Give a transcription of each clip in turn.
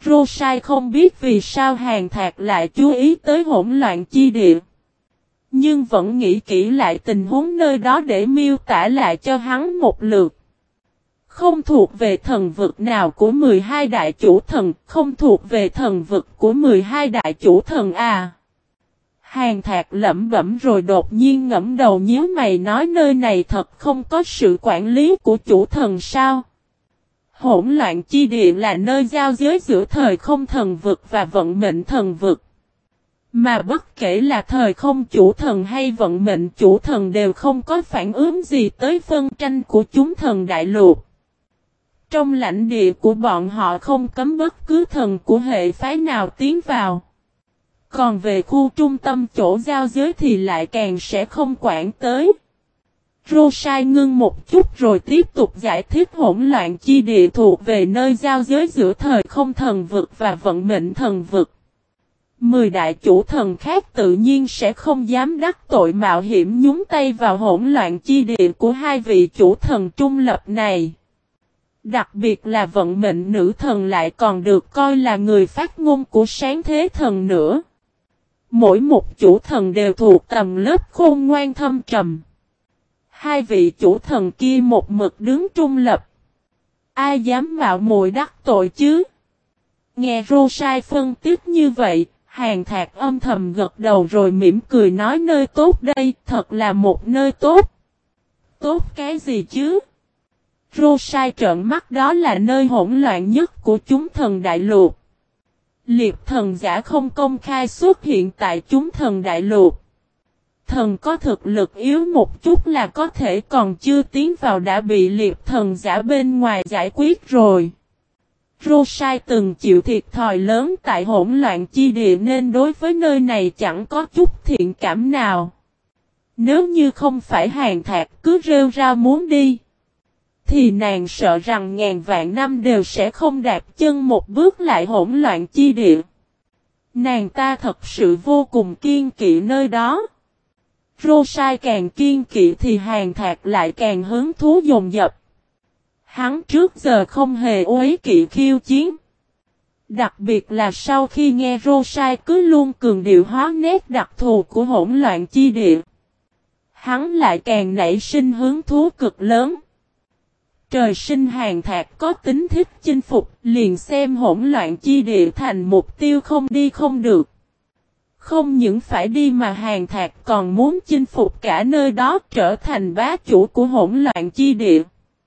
Rosai không biết vì sao Hàn Thạc lại chú ý tới hỗn loạn chi địa. Nhưng vẫn nghĩ kỹ lại tình huống nơi đó để miêu tả lại cho hắn một lượt. Không thuộc về thần vực nào của 12 đại chủ thần, không thuộc về thần vực của 12 đại chủ thần à. Hàn Thạc lẩm bẩm rồi đột nhiên ngẫm đầu nhíu mày nói nơi này thật không có sự quản lý của chủ thần sao. Hỗn loạn chi địa là nơi giao giới giữa thời không thần vực và vận mệnh thần vực. Mà bất kể là thời không chủ thần hay vận mệnh chủ thần đều không có phản ứng gì tới phân tranh của chúng thần đại lục. Trong lãnh địa của bọn họ không cấm bất cứ thần của hệ phái nào tiến vào. Còn về khu trung tâm chỗ giao giới thì lại càng sẽ không quản tới. Rosai ngưng một chút rồi tiếp tục giải thích hỗn loạn chi địa thuộc về nơi giao giới giữa thời không thần vực và vận mệnh thần vực. 10 đại chủ thần khác tự nhiên sẽ không dám đắc tội mạo hiểm nhúng tay vào hỗn loạn chi địa của hai vị chủ thần trung lập này. Đặc biệt là vận mệnh nữ thần lại còn được coi là người phát ngôn của sáng thế thần nữa. Mỗi một chủ thần đều thuộc tầm lớp khôn ngoan thâm trầm. Hai vị chủ thần kia một mực đứng trung lập. Ai dám mạo muội đắc tội chứ? Nghe Rosai phân tích như vậy, Hàn Thạc âm thầm gật đầu rồi mỉm cười nói nơi tốt đây, thật là một nơi tốt. Tốt cái gì chứ? Rosai trợn mắt đó là nơi hỗn loạn nhất của chúng thần đại lục. Liệp thần giả không công khai xuất hiện tại chúng thần đại lục. Thần có thực lực yếu một chút là có thể còn chưa tiến vào đã bị liệp thần giả bên ngoài giải quyết rồi. Rosai từng chịu thiệt thòi lớn tại hỗn loạn chi địa nên đối với nơi này chẳng có chút thiện cảm nào. Nếu như không phải Hàn Thạc cứ rêu rao muốn đi, thì nàng sợ rằng ngàn vạn năm đều sẽ không đạp chân một bước lại hỗn loạn chi địa. Nàng ta thật sự vô cùng kiên kỵ nơi đó. Rosai càng kiên kỵ thì Hàn Thạc lại càng hứng thú dồn dập. Hắn trước giờ không hề uế kỵ khiêu chiến. Đặc biệt là sau khi nghe Rosai cứ luôn cường điệu hóa nét đặc thù của hỗn loạn chi địa. Hắn lại càng nảy sinh hứng thú cực lớn. Trời sinh Hàn Thạc có tính thích chinh phục, liền xem hỗn loạn chi địa thành mục tiêu không đi không được. Không những phải đi mà Hàn Thạc còn muốn chinh phục cả nơi đó trở thành bá chủ của hỗn loạn chi địa.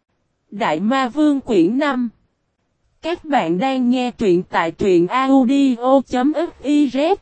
Đại Ma Vương quyển 5. Các bạn đang nghe truyện tại truyện audio.fiz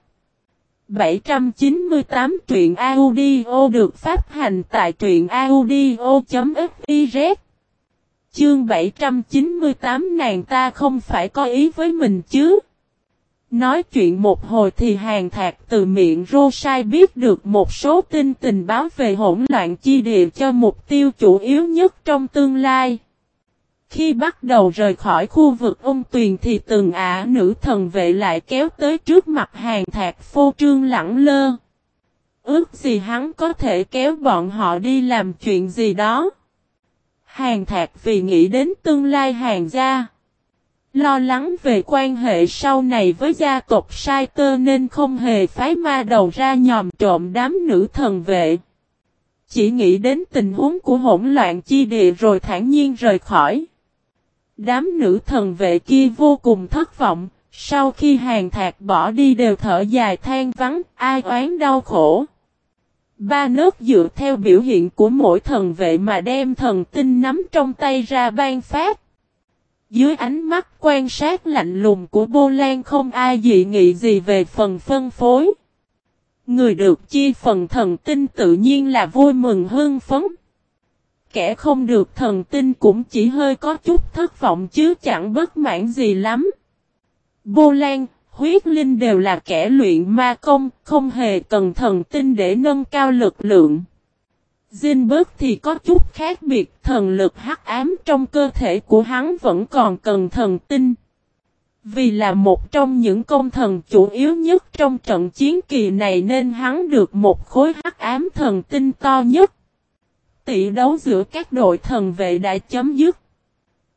798 truyện audio được phát hành tại truyện audio.fiz. Chương 798 nàng ta không phải có ý với mình chứ. Nói chuyện một hồi thì Hàn Thạc từ miệng Rosai biết được một số tình báo về hỗn loạn chi địa cho mục tiêu chủ yếu nhất trong tương lai. Khi bắt đầu rời khỏi khu vực ôn tuyền thì từng nữ thần vệ lại kéo tới trước mặt Hàn Thạc phô trương lẳng lơ. Ước gì hắn có thể kéo bọn họ đi làm chuyện gì đó. Hàn Thạc vì nghĩ đến tương lai Hàn gia, lo lắng về quan hệ sau này với gia tộc Sai Tơ nên không hề phái ma đầu ra nhòm trộm đám nữ thần vệ. Chỉ nghĩ đến tình huống của hỗn loạn chi địa rồi thản nhiên rời khỏi. Đám nữ thần vệ kia vô cùng thất vọng, sau khi Hàn Thạc bỏ đi đều thở dài than vắng, ai oán đau khổ. Ba nớt dựa theo biểu hiện của mỗi thần vệ mà đem thần tinh nắm trong tay ra ban phát. Dưới ánh mắt quan sát lạnh lùng của Bô Lan không ai dị nghị gì về phần phân phối. Người được chia phần thần tinh tự nhiên là vui mừng hưng phấn. Kẻ không được thần tinh cũng chỉ hơi có chút thất vọng chứ chẳng bất mãn gì lắm. Bô Lan, Huyết Linh đều là kẻ luyện ma công, không hề cần thần tinh để nâng cao lực lượng. Zinberg thì có chút khác biệt, thần lực hắc ám trong cơ thể của hắn vẫn còn cần thần tinh. Vì là một trong những công thần chủ yếu nhất trong trận chiến kỳ này nên hắn được một khối hắc ám thần tinh to nhất. Tỷ đấu giữa các đội thần vệ đã chấm dứt.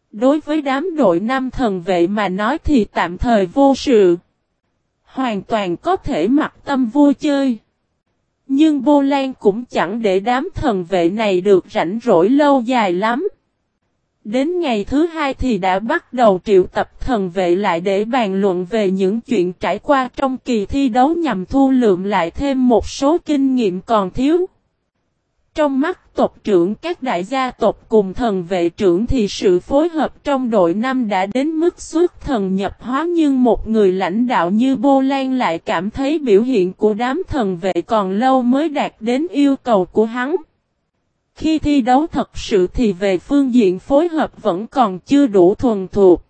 Đối với đám đội năm thần vệ mà nói thì tạm thời vô sự. Hoàn toàn có thể mặc tâm vui chơi. Nhưng Bô Lan cũng chẳng để đám thần vệ này được rảnh rỗi lâu dài lắm. Đến ngày thứ hai thì đã bắt đầu triệu tập thần vệ lại để bàn luận về những chuyện trải qua trong kỳ thi đấu nhằm thu lượm lại thêm một số kinh nghiệm còn thiếu. Trong mắt tộc trưởng các đại gia tộc cùng thần vệ trưởng thì sự phối hợp trong đội năm đã đến mức xuất thần nhập hóa, nhưng một người lãnh đạo như Bô Lan lại cảm thấy biểu hiện của đám thần vệ còn lâu mới đạt đến yêu cầu của hắn. Khi thi đấu thật sự thì về phương diện phối hợp vẫn còn chưa đủ thuần thuộc.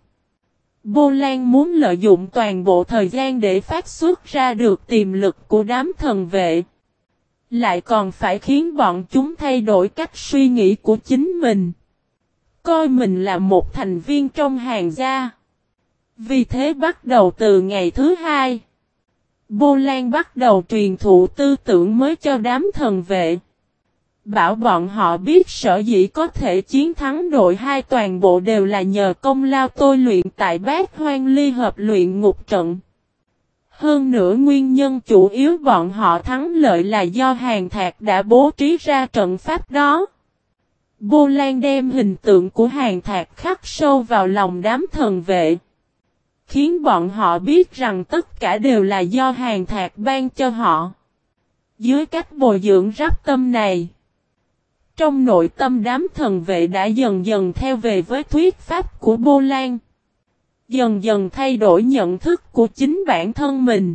Bô Lan muốn lợi dụng toàn bộ thời gian để phát xuất ra được tiềm lực của đám thần vệ. Lại còn phải khiến bọn chúng thay đổi cách suy nghĩ của chính mình. Coi mình là một thành viên trong hàng gia. Vì thế bắt đầu từ ngày thứ hai, Bô Lan bắt đầu truyền thụ tư tưởng mới cho đám thần vệ. Bảo bọn họ biết sở dĩ có thể chiến thắng đội 2 toàn bộ đều là nhờ công lao tôi luyện tại Bát Hoang Ly Hợp luyện ngục trận. Hơn nữa nguyên nhân chủ yếu bọn họ thắng lợi là do Hàn Thạc đã bố trí ra trận pháp đó. Bô Lan đem hình tượng của Hàn Thạc khắc sâu vào lòng đám thần vệ, khiến bọn họ biết rằng tất cả đều là do Hàn Thạc ban cho họ. Dưới cách bồi dưỡng rắp tâm này, trong nội tâm đám thần vệ đã dần dần theo về với thuyết pháp của Bô Lan. Dần dần thay đổi nhận thức của chính bản thân mình.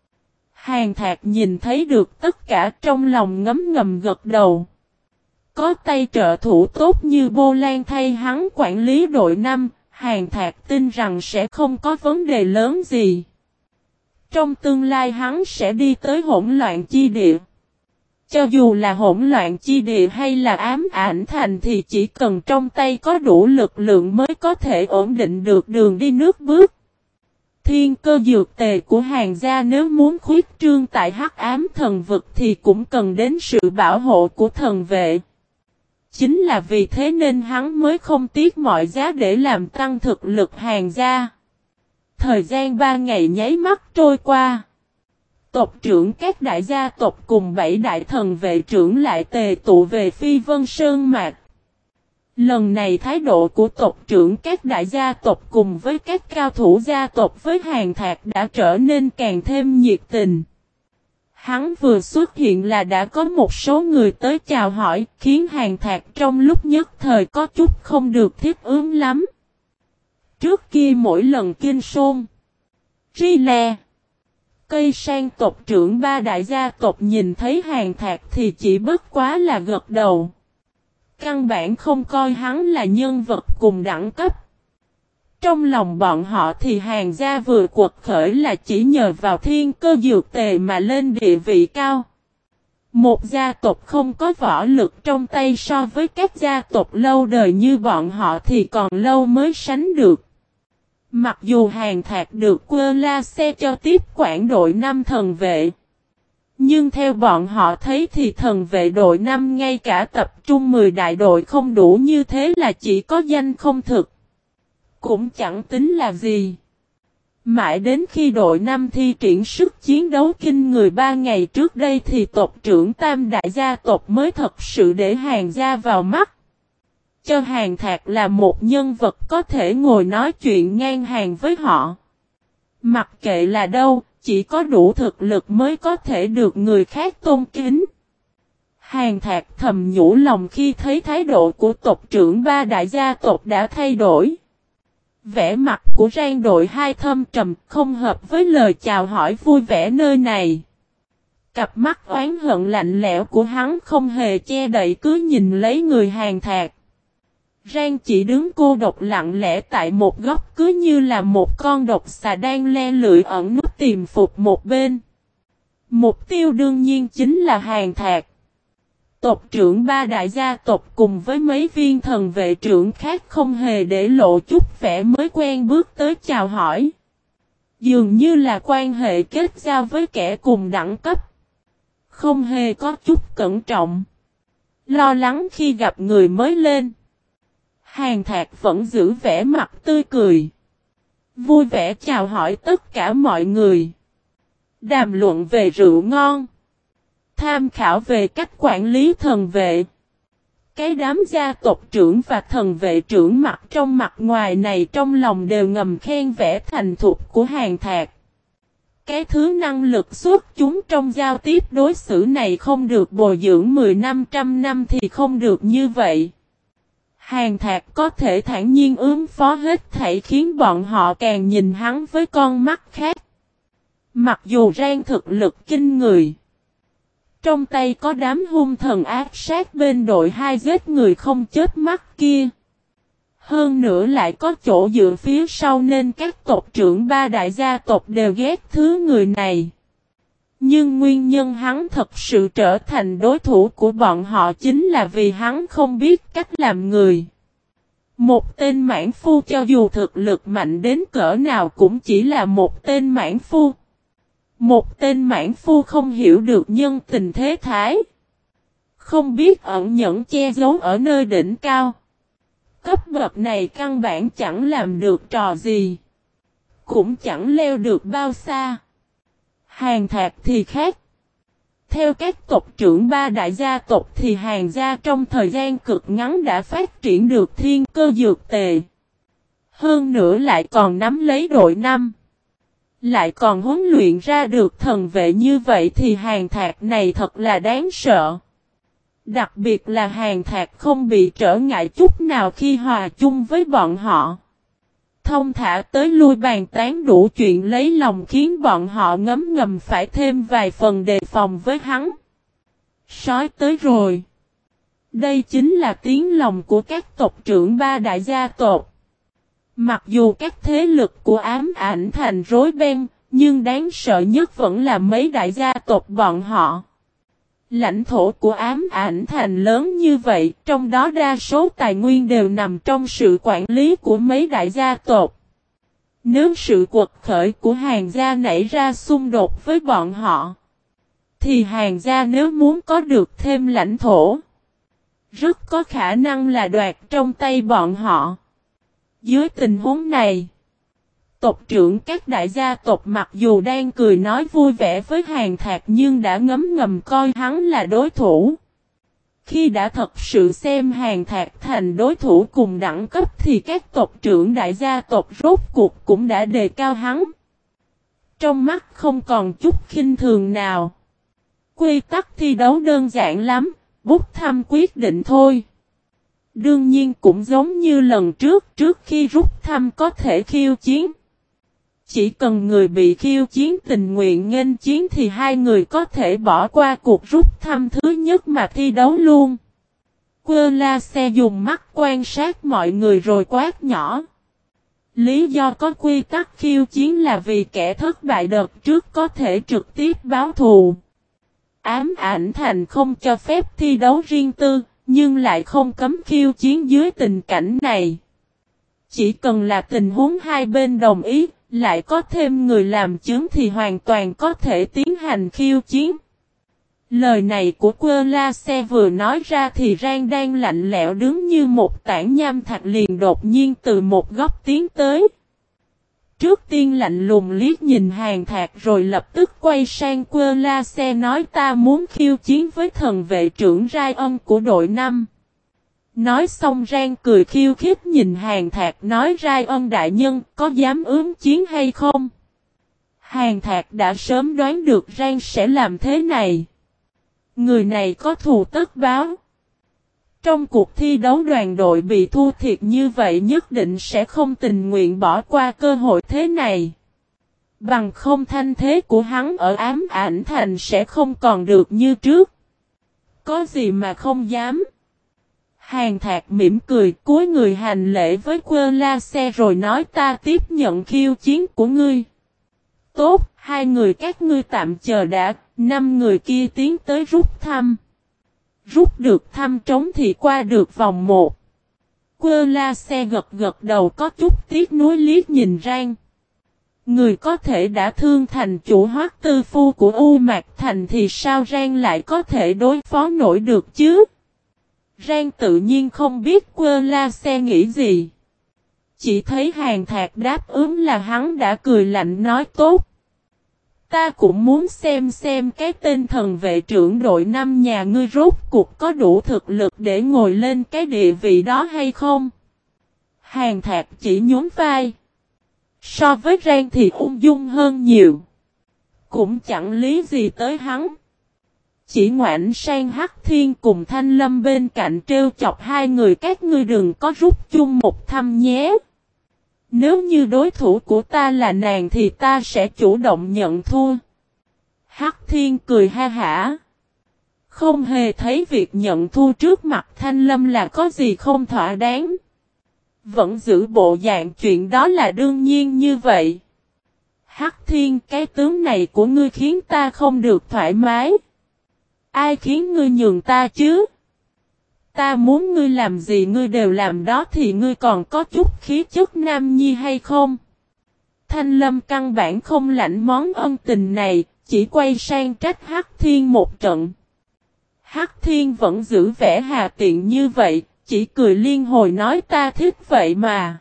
Hàn Thạc nhìn thấy được tất cả trong lòng ngấm ngầm gật đầu. Có tay trợ thủ tốt như Bô Lan thay hắn quản lý đội 5, Hàn Thạc tin rằng sẽ không có vấn đề lớn gì. Trong tương lai hắn sẽ đi tới hỗn loạn chi địa. Cho dù là hỗn loạn chi địa hay là ám ảnh thành thì chỉ cần trong tay có đủ lực lượng mới có thể ổn định được đường đi nước bước. Thiên cơ dược tề của Hàn gia nếu muốn khuyết trương tại Hắc Ám Thần Vực thì cũng cần đến sự bảo hộ của thần vệ. Chính là vì thế nên hắn mới không tiếc mọi giá để làm tăng thực lực Hàn gia. Thời gian 3 ngày nháy mắt trôi qua. Tộc trưởng các đại gia tộc cùng 7 đại thần vệ trưởng lại tề tụ về Phi Vân Sơn Mạc. Lần này thái độ của tộc trưởng các đại gia tộc cùng với các cao thủ gia tộc với Hàn Thạc đã trở nên càng thêm nhiệt tình. Hắn vừa xuất hiện là đã có một số người tới chào hỏi, khiến Hàn Thạc trong lúc nhất thời có chút không được thiết ứng lắm. Trước kia mỗi lần kinh sôn, ri le, cây sang tộc trưởng 3 đại gia tộc nhìn thấy Hàn Thạc thì chỉ bất quá là gật đầu. Căn bản không coi hắn là nhân vật cùng đẳng cấp. Trong lòng bọn họ thì Hàn gia vừa quật khởi là chỉ nhờ vào thiên cơ dược tề mà lên địa vị cao. Một gia tộc không có võ lực trong tay so với các gia tộc lâu đời như bọn họ thì còn lâu mới sánh được. Mặc dù Hàn Thạc được Quơ La Xe cho tiếp quản đội 5 thần vệ, nhưng theo bọn họ thấy thì thần vệ đội 5 ngay cả tập trung 10 đại đội không đủ, như thế là chỉ có danh không thực. Cũng chẳng tính là gì. Mãi đến khi đội 5 thi triển sức chiến đấu kinh người 3 ngày trước đây thì tộc trưởng tam đại gia tộc mới thật sự để Hàn gia vào mắt. Cho Hàn Thạc là một nhân vật có thể ngồi nói chuyện ngang hàng với họ. Mặc kệ là đâu, chỉ có đủ thực lực mới có thể được người khác tôn kính. Hàn Thạc thầm nhủ lòng khi thấy thái độ của tộc trưởng 3 đại gia tộc đã thay đổi. Vẻ mặt của Rang đội 2 thâm trầm không hợp với lời chào hỏi vui vẻ nơi này. Cặp mắt oán hận lạnh lẽo của hắn không hề che đậy cứ nhìn lấy người Hàn Thạc. Rang chỉ đứng cô độc lặng lẽ tại một góc cứ như là một con độc xà đang le lưỡi ẩn núp tìm phục một bên. Mục tiêu đương nhiên chính là Hàn Thạc. Tộc trưởng 3 đại gia tộc cùng với mấy viên thần vệ trưởng khác không hề để lộ chút vẻ mới quen bước tới chào hỏi. Dường như là quan hệ kết giao với kẻ cùng đẳng cấp. Không hề có chút cẩn trọng, lo lắng khi gặp người mới lên. Hàn Thạc vẫn giữ vẻ mặt tươi cười. Vui vẻ chào hỏi tất cả mọi người. Đàm luận về rượu ngon. Tham khảo về cách quản lý thần vệ. Cái đám gia tộc trưởng và thần vệ trưởng mặt trong mặt ngoài này trong lòng đều ngầm khen vẻ thành thục của Hàn Thạc. Cái thứ năng lực xuất chúng trong giao tiếp đối xử này không được bồi dưỡng 10 năm trăm năm thì không được như vậy. Hàn Thạc có thể thản nhiên ứng phó hết thảy khiến bọn họ càng nhìn hắn với con mắt khác. Mặc dù Rang thực lực kinh người. Trong tay có đám hung thần ác sát bên đội hai giết người không chết mắt kia. Hơn nữa lại có chỗ dựa phía sau nên các tộc trưởng ba đại gia tộc đều ghét thứ người này. Nhưng nguyên nhân hắn thật sự trở thành đối thủ của bọn họ chính là vì hắn không biết cách làm người. Một tên mãn phu cho dù thực lực mạnh đến cỡ nào cũng chỉ là một tên mãn phu. Một tên mãn phu không hiểu được nhân tình thế thái. Không biết ẩn nhẫn che giấu ở nơi đỉnh cao. Cấp bậc này căn bản chẳng làm được trò gì. Cũng chẳng leo được bao xa. Hàn Thạc thì khác. Theo các tộc trưởng ba đại gia tộc thì Hàn gia trong thời gian cực ngắn đã phát triển được thiên cơ dược tề. Hơn nữa lại còn nắm lấy đội năm. Lại còn huấn luyện ra được thần vệ như vậy thì Hàn Thạc này thật là đáng sợ. Đặc biệt là Hàn Thạc không bị trở ngại chút nào khi hòa chung với bọn họ. Thông thả tới lui bàn tán đủ chuyện lấy lòng khiến bọn họ ngấm ngầm phải thêm vài phần đề phòng với hắn. Sói tới rồi. Đây chính là tiếng lòng của các tộc trưởng ba đại gia tộc. Mặc dù các thế lực của Ám Ảnh Thành rối beng, nhưng đáng sợ nhất vẫn là mấy đại gia tộc bọn họ. Lãnh thổ của Ám Ảnh Thành lớn như vậy, trong đó đa số tài nguyên đều nằm trong sự quản lý của mấy đại gia tộc. Nếu sự quật khởi của Hàn gia nảy ra xung đột với bọn họ, thì Hàn gia nếu muốn có được thêm lãnh thổ, rất có khả năng là đoạt trong tay bọn họ. Dưới tình huống này, tộc trưởng các đại gia tộc mặc dù đang cười nói vui vẻ với Hàn Thạc nhưng đã ngấm ngầm coi hắn là đối thủ. Khi đã thật sự xem Hàn Thạc thành đối thủ cùng đẳng cấp thì các tộc trưởng đại gia tộc rốt cuộc cũng đã đề cao hắn. Trong mắt không còn chút khinh thường nào. Quy tắc thi đấu đơn giản lắm, bút thăm quyết định thôi. Đương nhiên cũng giống như lần trước khi rút thăm có thể khiêu chiến. Chỉ cần người bị khiêu chiến tình nguyện nghênh chiến thì hai người có thể bỏ qua cuộc rút thăm thứ nhất mà thi đấu luôn. Quơ la xe dùng mắt quan sát mọi người rồi quát nhỏ. Lý do có quy tắc khiêu chiến là vì kẻ thất bại đợt trước có thể trực tiếp báo thù. Ám Ảnh Thành không cho phép thi đấu riêng tư, nhưng lại không cấm khiêu chiến dưới tình cảnh này. Chỉ cần là tình huống hai bên đồng ý, lại có thêm người làm chứng thì hoàn toàn có thể tiến hành khiêu chiến. Lời này của Quơ La Xe vừa nói ra thì Rang đang lạnh lẽo đứng như một tảng nham thạch liền đột nhiên từ một góc tiến tới. Trước tiên lạnh lùng liếc nhìn Hàn Thạc rồi lập tức quay sang Quơ La Xe nói ta muốn khiêu chiến với thần vệ trưởng Rai Ân của đội 5. Nói xong Rang cười khiêu khích nhìn Hàn Thạc nói Rai Ân đại nhân có dám ứng chiến hay không? Hàn Thạc đã sớm đoán được Rang sẽ làm thế này. Người này có thù tất báo. Trong cuộc thi đấu đoàn đội bị thua thiệt như vậy nhất định sẽ không tình nguyện bỏ qua cơ hội thế này. Bằng không thanh thế của hắn ở Ám Ảnh Thành sẽ không còn được như trước. Có gì mà không dám. Hàn Thạc mỉm cười cúi người hành lễ với Quơ La Xe rồi nói ta tiếp nhận khiêu chiến của ngươi. Tốt, hai người các ngươi tạm chờ đã, 5 người kia tiến tới rút thăm. Rút được thăm trống thì qua được vòng 1. Quơ La Xe gật gật đầu có chút tiếc nuối liếc nhìn Rang. Người có thể đã thương thành chủ Hoắc Tư Phu của U Mạc Thành thì sao Rang lại có thể đối phó nổi được chứ? Rang tự nhiên không biết quơ la xe nghĩ gì. Chỉ thấy Hàn Thạc đáp ứng là hắn đã cười lạnh nói tốt. Ta cũng muốn xem cái tên thần vệ trưởng đội 5 nhà ngươi rốt cuộc có đủ thực lực để ngồi lên cái địa vị đó hay không. Hàn Thạc chỉ nhún vai. So với Rang thì ung dung hơn nhiều. Cũng chẳng lý gì tới hắn. Chỉ ngoảnh sang Hắc Thiên cùng Thanh Lâm bên cạnh trêu chọc hai người các ngươi đừng có rút chung một thăm nhé. Nếu như đối thủ của ta là nàng thì ta sẽ chủ động nhận thua. Hắc Thiên cười ha hả. Không hề thấy việc nhận thua trước mặt Thanh Lâm là có gì không thỏa đáng. Vẫn giữ bộ dạng chuyện đó là đương nhiên như vậy. Hắc Thiên, cái tướng này của ngươi khiến ta không được thoải mái. Ai khiến ngươi nhường ta chứ? Ta muốn ngươi làm gì ngươi đều làm đó thì ngươi còn có chút khí chất nam nhi hay không? Thanh Lâm căn bản không lãnh món ân tình này, chỉ quay sang trách Hắc Thiên một trận. Hắc Thiên vẫn giữ vẻ hà tiện như vậy, chỉ cười liên hồi nói ta thích vậy mà.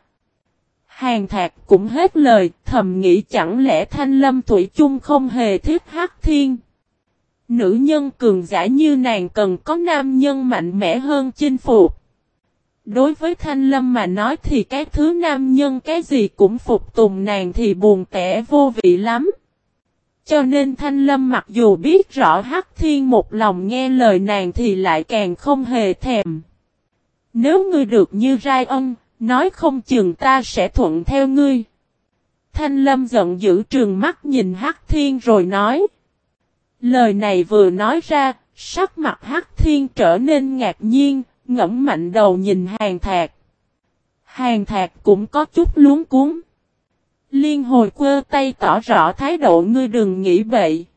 Hàn Thạc cũng hết lời, thầm nghĩ chẳng lẽ Thanh Lâm thủy chung không hề thích Hắc Thiên. Nữ nhân cường giả như nàng cần có nam nhân mạnh mẽ hơn chinh phục. Đối với Thanh Lâm mà nói thì cái thứ nam nhân cái gì cũng phục tùng nàng thì buồn tẻ vô vị lắm. Cho nên Thanh Lâm mặc dù biết rõ Hắc Thiên một lòng nghe lời nàng thì lại càng không hề thèm. Nếu ngươi được như Rai Ân, nói không chừng ta sẽ thuận theo ngươi. Thanh Lâm giận dữ trừng mắt nhìn Hắc Thiên rồi nói. Lời này vừa nói ra, sắc mặt Hắc Thiên trở nên ngạc nhiên, ngẫm mạnh đầu nhìn Hàn Thạc. Hàn Thạc cũng có chút luống cuống. Liên hồi quơ tay tỏ rõ thái độ ngươi đừng nghĩ bậy.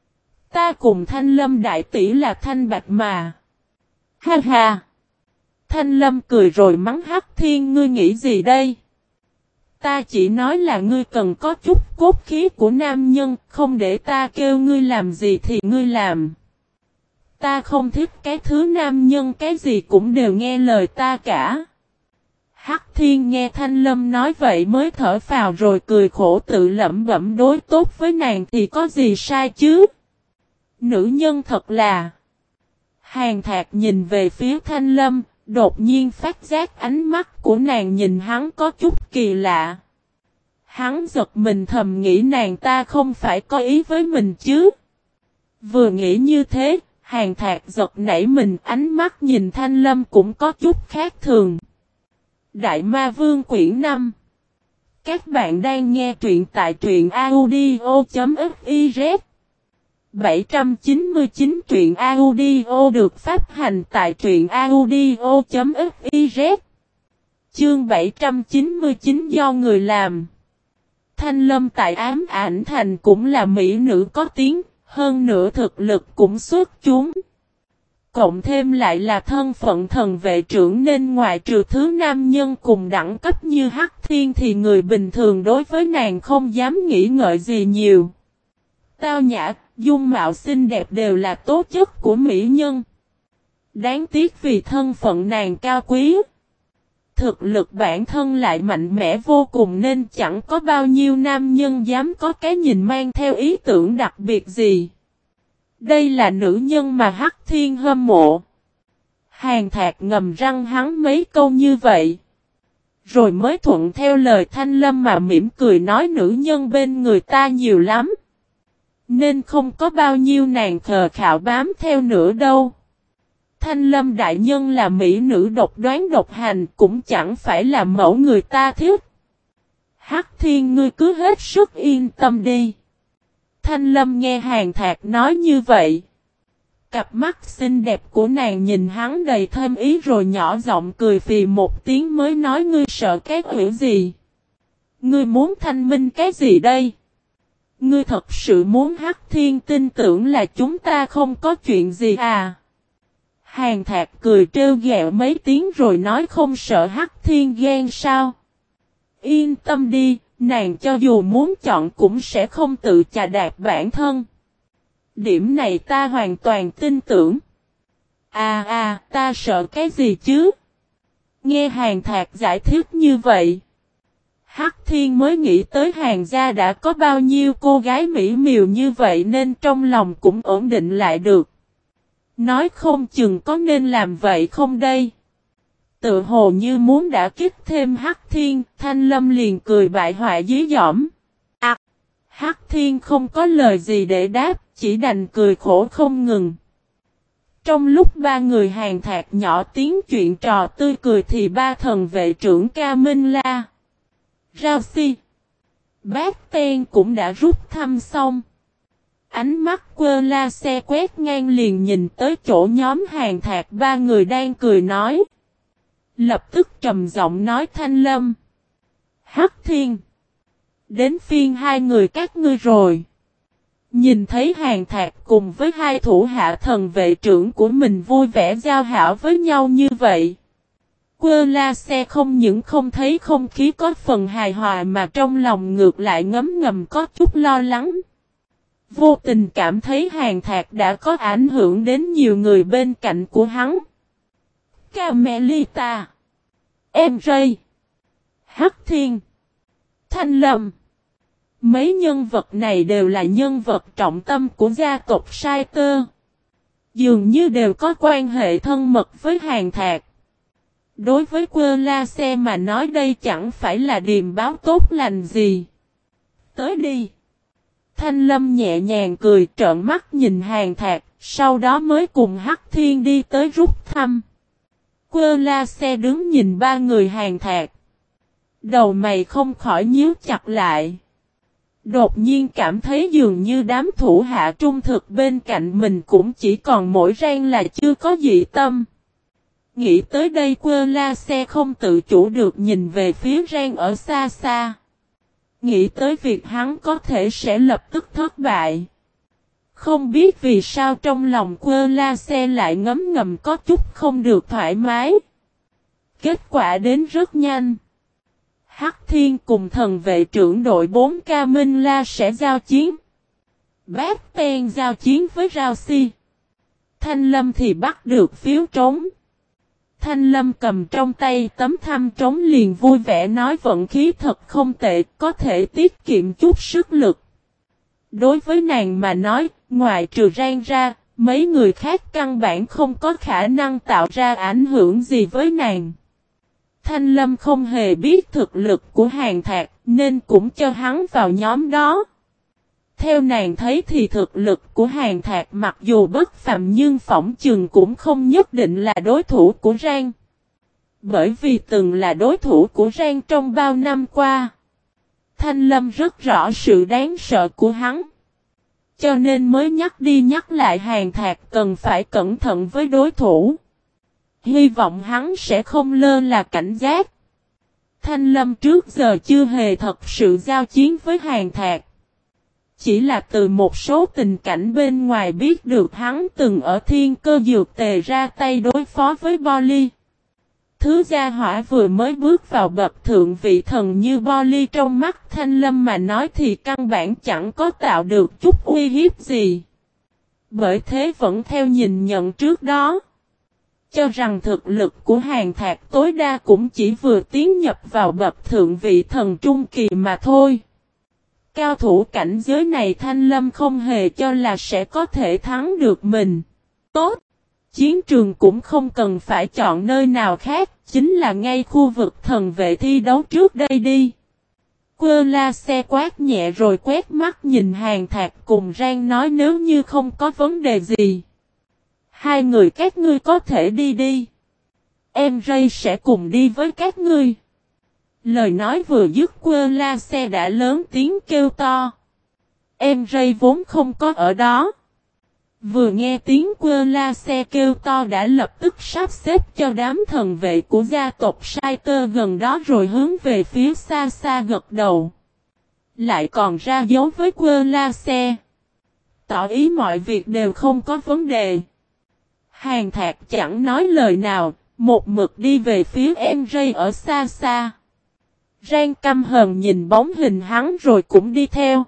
Ta cùng Thanh Lâm đại tỷ là thanh bạch mà. Ha ha. Thanh Lâm cười rồi mắng Hắc Thiên ngươi nghĩ gì đây? Ta chỉ nói là ngươi cần có chút cốt khí của nam nhân, không để ta kêu ngươi làm gì thì ngươi làm. Ta không thích cái thứ nam nhân cái gì cũng đều nghe lời ta cả. Hắc Thiên nghe Thanh Lâm nói vậy mới thở phào rồi cười khổ tự lẩm bẩm đối tốt với nàng thì có gì sai chứ. Nữ nhân thật là. Hàn Thạc nhìn về phía Thanh Lâm, đột nhiên phát giác ánh mắt của nàng nhìn hắn có chút kỳ lạ. Hắn giật mình thầm nghĩ nàng ta không phải có ý với mình chứ. Vừa nghĩ như thế, Hàn Thạc giật nảy mình ánh mắt nhìn Thanh Lâm cũng có chút khác thường. Đại Ma Vương quyển 5. Các bạn đang nghe truyện tại truyện audio.fiz 799 truyện audio được phát hành tại truyện audio.fiz. Chương 799 do người làm. Thanh Lâm tại Ám Ảnh Thành cũng là mỹ nữ có tiếng, hơn nữa thực lực cũng xuất chúng. Cộng thêm lại là thân phận thần vệ trưởng nên ngoài trừ thứ nam nhân cùng đẳng cấp như Hắc Thiên thì người bình thường đối với nàng không dám nghĩ ngợi gì nhiều. Tao nhã, dung mạo xinh đẹp đều là tố chất của mỹ nhân. Đáng tiếc vì thân phận nàng cao quý. Thực lực bản thân lại mạnh mẽ vô cùng nên chẳng có bao nhiêu nam nhân dám có cái nhìn mang theo ý tưởng đặc biệt gì. Đây là nữ nhân mà Hắc Thiên hâm mộ. Hàn Thạc ngầm răng hắn mấy câu như vậy. Rồi mới thuận theo lời Thanh Lâm mà mỉm cười nói nữ nhân bên người ta nhiều lắm. Nên không có bao nhiêu nàng khờ khạo bám theo nữa đâu. Thanh Lâm đại nhân là mỹ nữ độc đoán độc hành cũng chẳng phải là mẫu người ta thích. Hắc Thiên ngươi cứ hết sức yên tâm đi. Thanh Lâm nghe Hàn Thạc nói như vậy. Cặp mắt xinh đẹp của nàng nhìn hắn đầy thêm ý rồi nhỏ giọng cười phì một tiếng mới nói ngươi sợ cái quỷ gì. Ngươi muốn thanh minh cái gì đây? Ngươi thật sự muốn Hắc Thiên tin tưởng là chúng ta không có chuyện gì à? Hàn Thạc cười trêu ghẹo mấy tiếng rồi nói không sợ Hắc Thiên ghen sao? Yên tâm đi, nàng cho dù muốn chọn cũng sẽ không tự chà đạp bản thân. Điểm này ta hoàn toàn tin tưởng. Ta sợ cái gì chứ? Nghe Hàn Thạc giải thích như vậy, Hắc Thiên mới nghĩ tới Hàn gia đã có bao nhiêu cô gái mỹ miều như vậy nên trong lòng cũng ổn định lại được. Nói không chừng có nên làm vậy không đây? Tự hồ như muốn đả kích thêm Hắc Thiên, Thanh Lâm liền cười bại hoại dí dỏm. Hắc Thiên không có lời gì để đáp, chỉ đành cười khổ không ngừng. Trong lúc ba người Hàn Thạc nhỏ tiếng chuyện trò tươi cười thì ba thần vệ trưởng Ca Minh La, Rao Si, Bát Ten cũng đã rút thăm xong. Ánh mắt quơ la xe quét ngang liền nhìn tới chỗ nhóm Hàn Thạc ba người đang cười nói. Lập tức trầm giọng nói Thanh Lâm, Hắc Thiên, đến phiên hai người các ngươi rồi. Nhìn thấy Hàn Thạc cùng với hai thủ hạ thần vệ trưởng của mình vui vẻ giao hảo với nhau như vậy, quơ la xe không những không thấy không khí có phần hài hòa mà trong lòng ngược lại ngấm ngầm có chút lo lắng. Vô tình cảm thấy Hàn Thạc đã có ảnh hưởng đến nhiều người bên cạnh của hắn. Camelita, Em Ray, Hắc Thiên, Thanh Lâm. Mấy nhân vật này đều là nhân vật trọng tâm của gia tộc Sai Tơ. Dường như đều có quan hệ thân mật với Hàn Thạc. Đối với Quơ La Xe mà nói đây chẳng phải là điềm báo tốt lành gì. Tới đi. Thanh Lâm nhẹ nhàng cười trợn mắt nhìn Hàn Thạc, sau đó mới cùng Hắc Thiên đi tới rút thăm. Quơ La Xe đứng nhìn ba người Hàn Thạc. Đầu mày không khỏi nhíu chặt lại. Đột nhiên cảm thấy dường như đám thủ hạ trung thực bên cạnh mình cũng chỉ còn mỗi Rang là chưa có dị tâm. Nghĩ tới đây Quơ La Xe không tự chủ được nhìn về phía Rang ở xa xa. Nghĩ tới việc hắn có thể sẽ lập tức thất bại. Không biết vì sao trong lòng Quơ La Xe lại ngấm ngầm có chút không được thoải mái. Kết quả đến rất nhanh. Hắc Thiên cùng thần vệ trưởng đội 4K Minh La sẽ giao chiến. Bát Ten giao chiến với Rao Si. Thanh Lâm thì bắt được phiếu trống. Thanh Lâm cầm trong tay tấm thăm trống liền vui vẻ nói vận khí thật không tệ, có thể tiết kiệm chút sức lực. Đối với nàng mà nói, ngoài trừ Rang ra, mấy người khác căn bản không có khả năng tạo ra ảnh hưởng gì với nàng. Thanh Lâm không hề biết thực lực của Hàn Thạc nên cũng cho hắn vào nhóm đó. Theo nàng thấy thì thực lực của Hàn Thạc mặc dù bất phàm nhưng phỏng chừng cũng không nhất định là đối thủ của Rang. Bởi vì từng là đối thủ của Rang trong bao năm qua. Thanh Lâm rất rõ sự đáng sợ của hắn. Cho nên mới nhắc đi nhắc lại Hàn Thạc cần phải cẩn thận với đối thủ. Hy vọng hắn sẽ không lơ là cảnh giác. Thanh Lâm trước giờ chưa hề thật sự giao chiến với Hàn Thạc. Chỉ là từ một số tình cảnh bên ngoài biết được hắn từng ở Thiên Cơ Dược Tề ra tay đối phó với Bolly. Thứ gia hỏa vừa mới bước vào bậc thượng vị thần như Bolly trong mắt Thanh Lâm mà nói thì căn bản chẳng có tạo được chút uy hiếp gì. Bởi thế vẫn theo nhìn nhận trước đó. Cho rằng thực lực của Hàn Thạc tối đa cũng chỉ vừa tiến nhập vào bậc thượng vị thần trung kỳ mà thôi. Cao thủ cảnh giới này Thanh Lâm không hề cho là sẽ có thể thắng được mình. Tốt! Chiến trường cũng không cần phải chọn nơi nào khác, chính là ngay khu vực thần vệ thi đấu trước đây đi. Quơ La Xe quát nhẹ rồi quét mắt nhìn Hàn Thạc cùng Rang nói nếu như không có vấn đề gì. Hai người các ngươi có thể đi đi. Em Ray sẽ cùng đi với các ngươi. Lời nói vừa dứt Quơ La Xe đã lớn tiếng kêu to. Em Ray vốn không có ở đó. Vừa nghe tiếng Quơ La Xe kêu to đã lập tức sắp xếp cho đám thần vệ của gia tộc Sai Tơ gần đó rồi hướng về phía xa xa gật đầu. Lại còn ra dấu với Quơ La Xe. Tỏ ý mọi việc đều không có vấn đề. Hàn Thạc chẳng nói lời nào, một mực đi về phía em Ray ở xa xa. Rang căm hờn nhìn bóng hình hắn rồi cũng đi theo.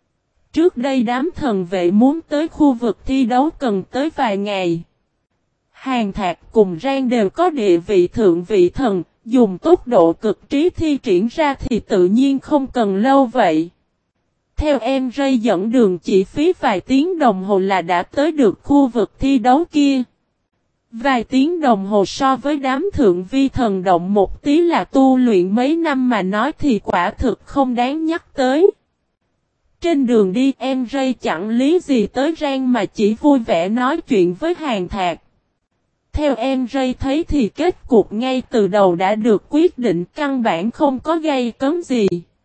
Trước đây đám thần vệ muốn tới khu vực thi đấu cần tới vài ngày. Hàn Thạc cùng Rang đều có địa vị thượng vị thần, dùng tốc độ cực trí thi triển ra thì tự nhiên không cần lâu vậy. Theo em Ray dẫn đường chỉ phí vài tiếng đồng hồ là đã tới được khu vực thi đấu kia. Vài tiếng đồng hồ so với đám thượng vi thần động một tí là tu luyện mấy năm mà nói thì quả thực không đáng nhắc tới. Trên đường đi em Ray chẳng lý gì tới Rang mà chỉ vui vẻ nói chuyện với Hàn Thạc. Theo em Ray thấy thì kết cục ngay từ đầu đã được quyết định, căn bản không có gây cấn gì.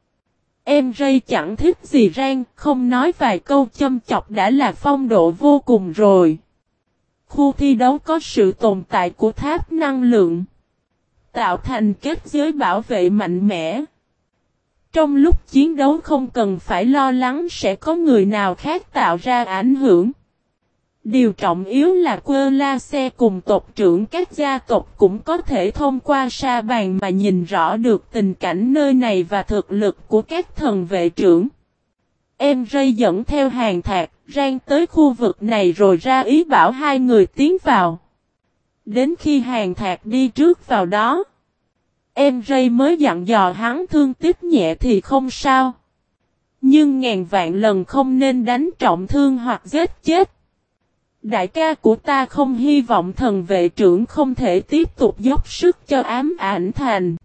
Em Ray chẳng thích gì Rang, không nói vài câu châm chọc đã là phong độ vô cùng rồi. Khu thi đấu có sự tồn tại của tháp năng lượng, tạo thành kết giới bảo vệ mạnh mẽ. Trong lúc chiến đấu không cần phải lo lắng sẽ có người nào khác tạo ra ảnh hưởng. Điều trọng yếu là Quơ La Xe cùng tộc trưởng các gia tộc cũng có thể thông qua sa bàn mà nhìn rõ được tình cảnh nơi này và thực lực của các thần vệ trưởng. Em Ray dẫn theo Hàn Thạc, Rang tới khu vực này rồi ra ý bảo hai người tiến vào. Đến khi Hàn Thạc đi trước vào đó, em Ray mới dặn dò hắn thương tích nhẹ thì không sao. Nhưng ngàn vạn lần không nên đánh trọng thương hoặc giết chết. Đại ca của ta không hy vọng thần vệ trưởng không thể tiếp tục dốc sức cho ám ảnh thành.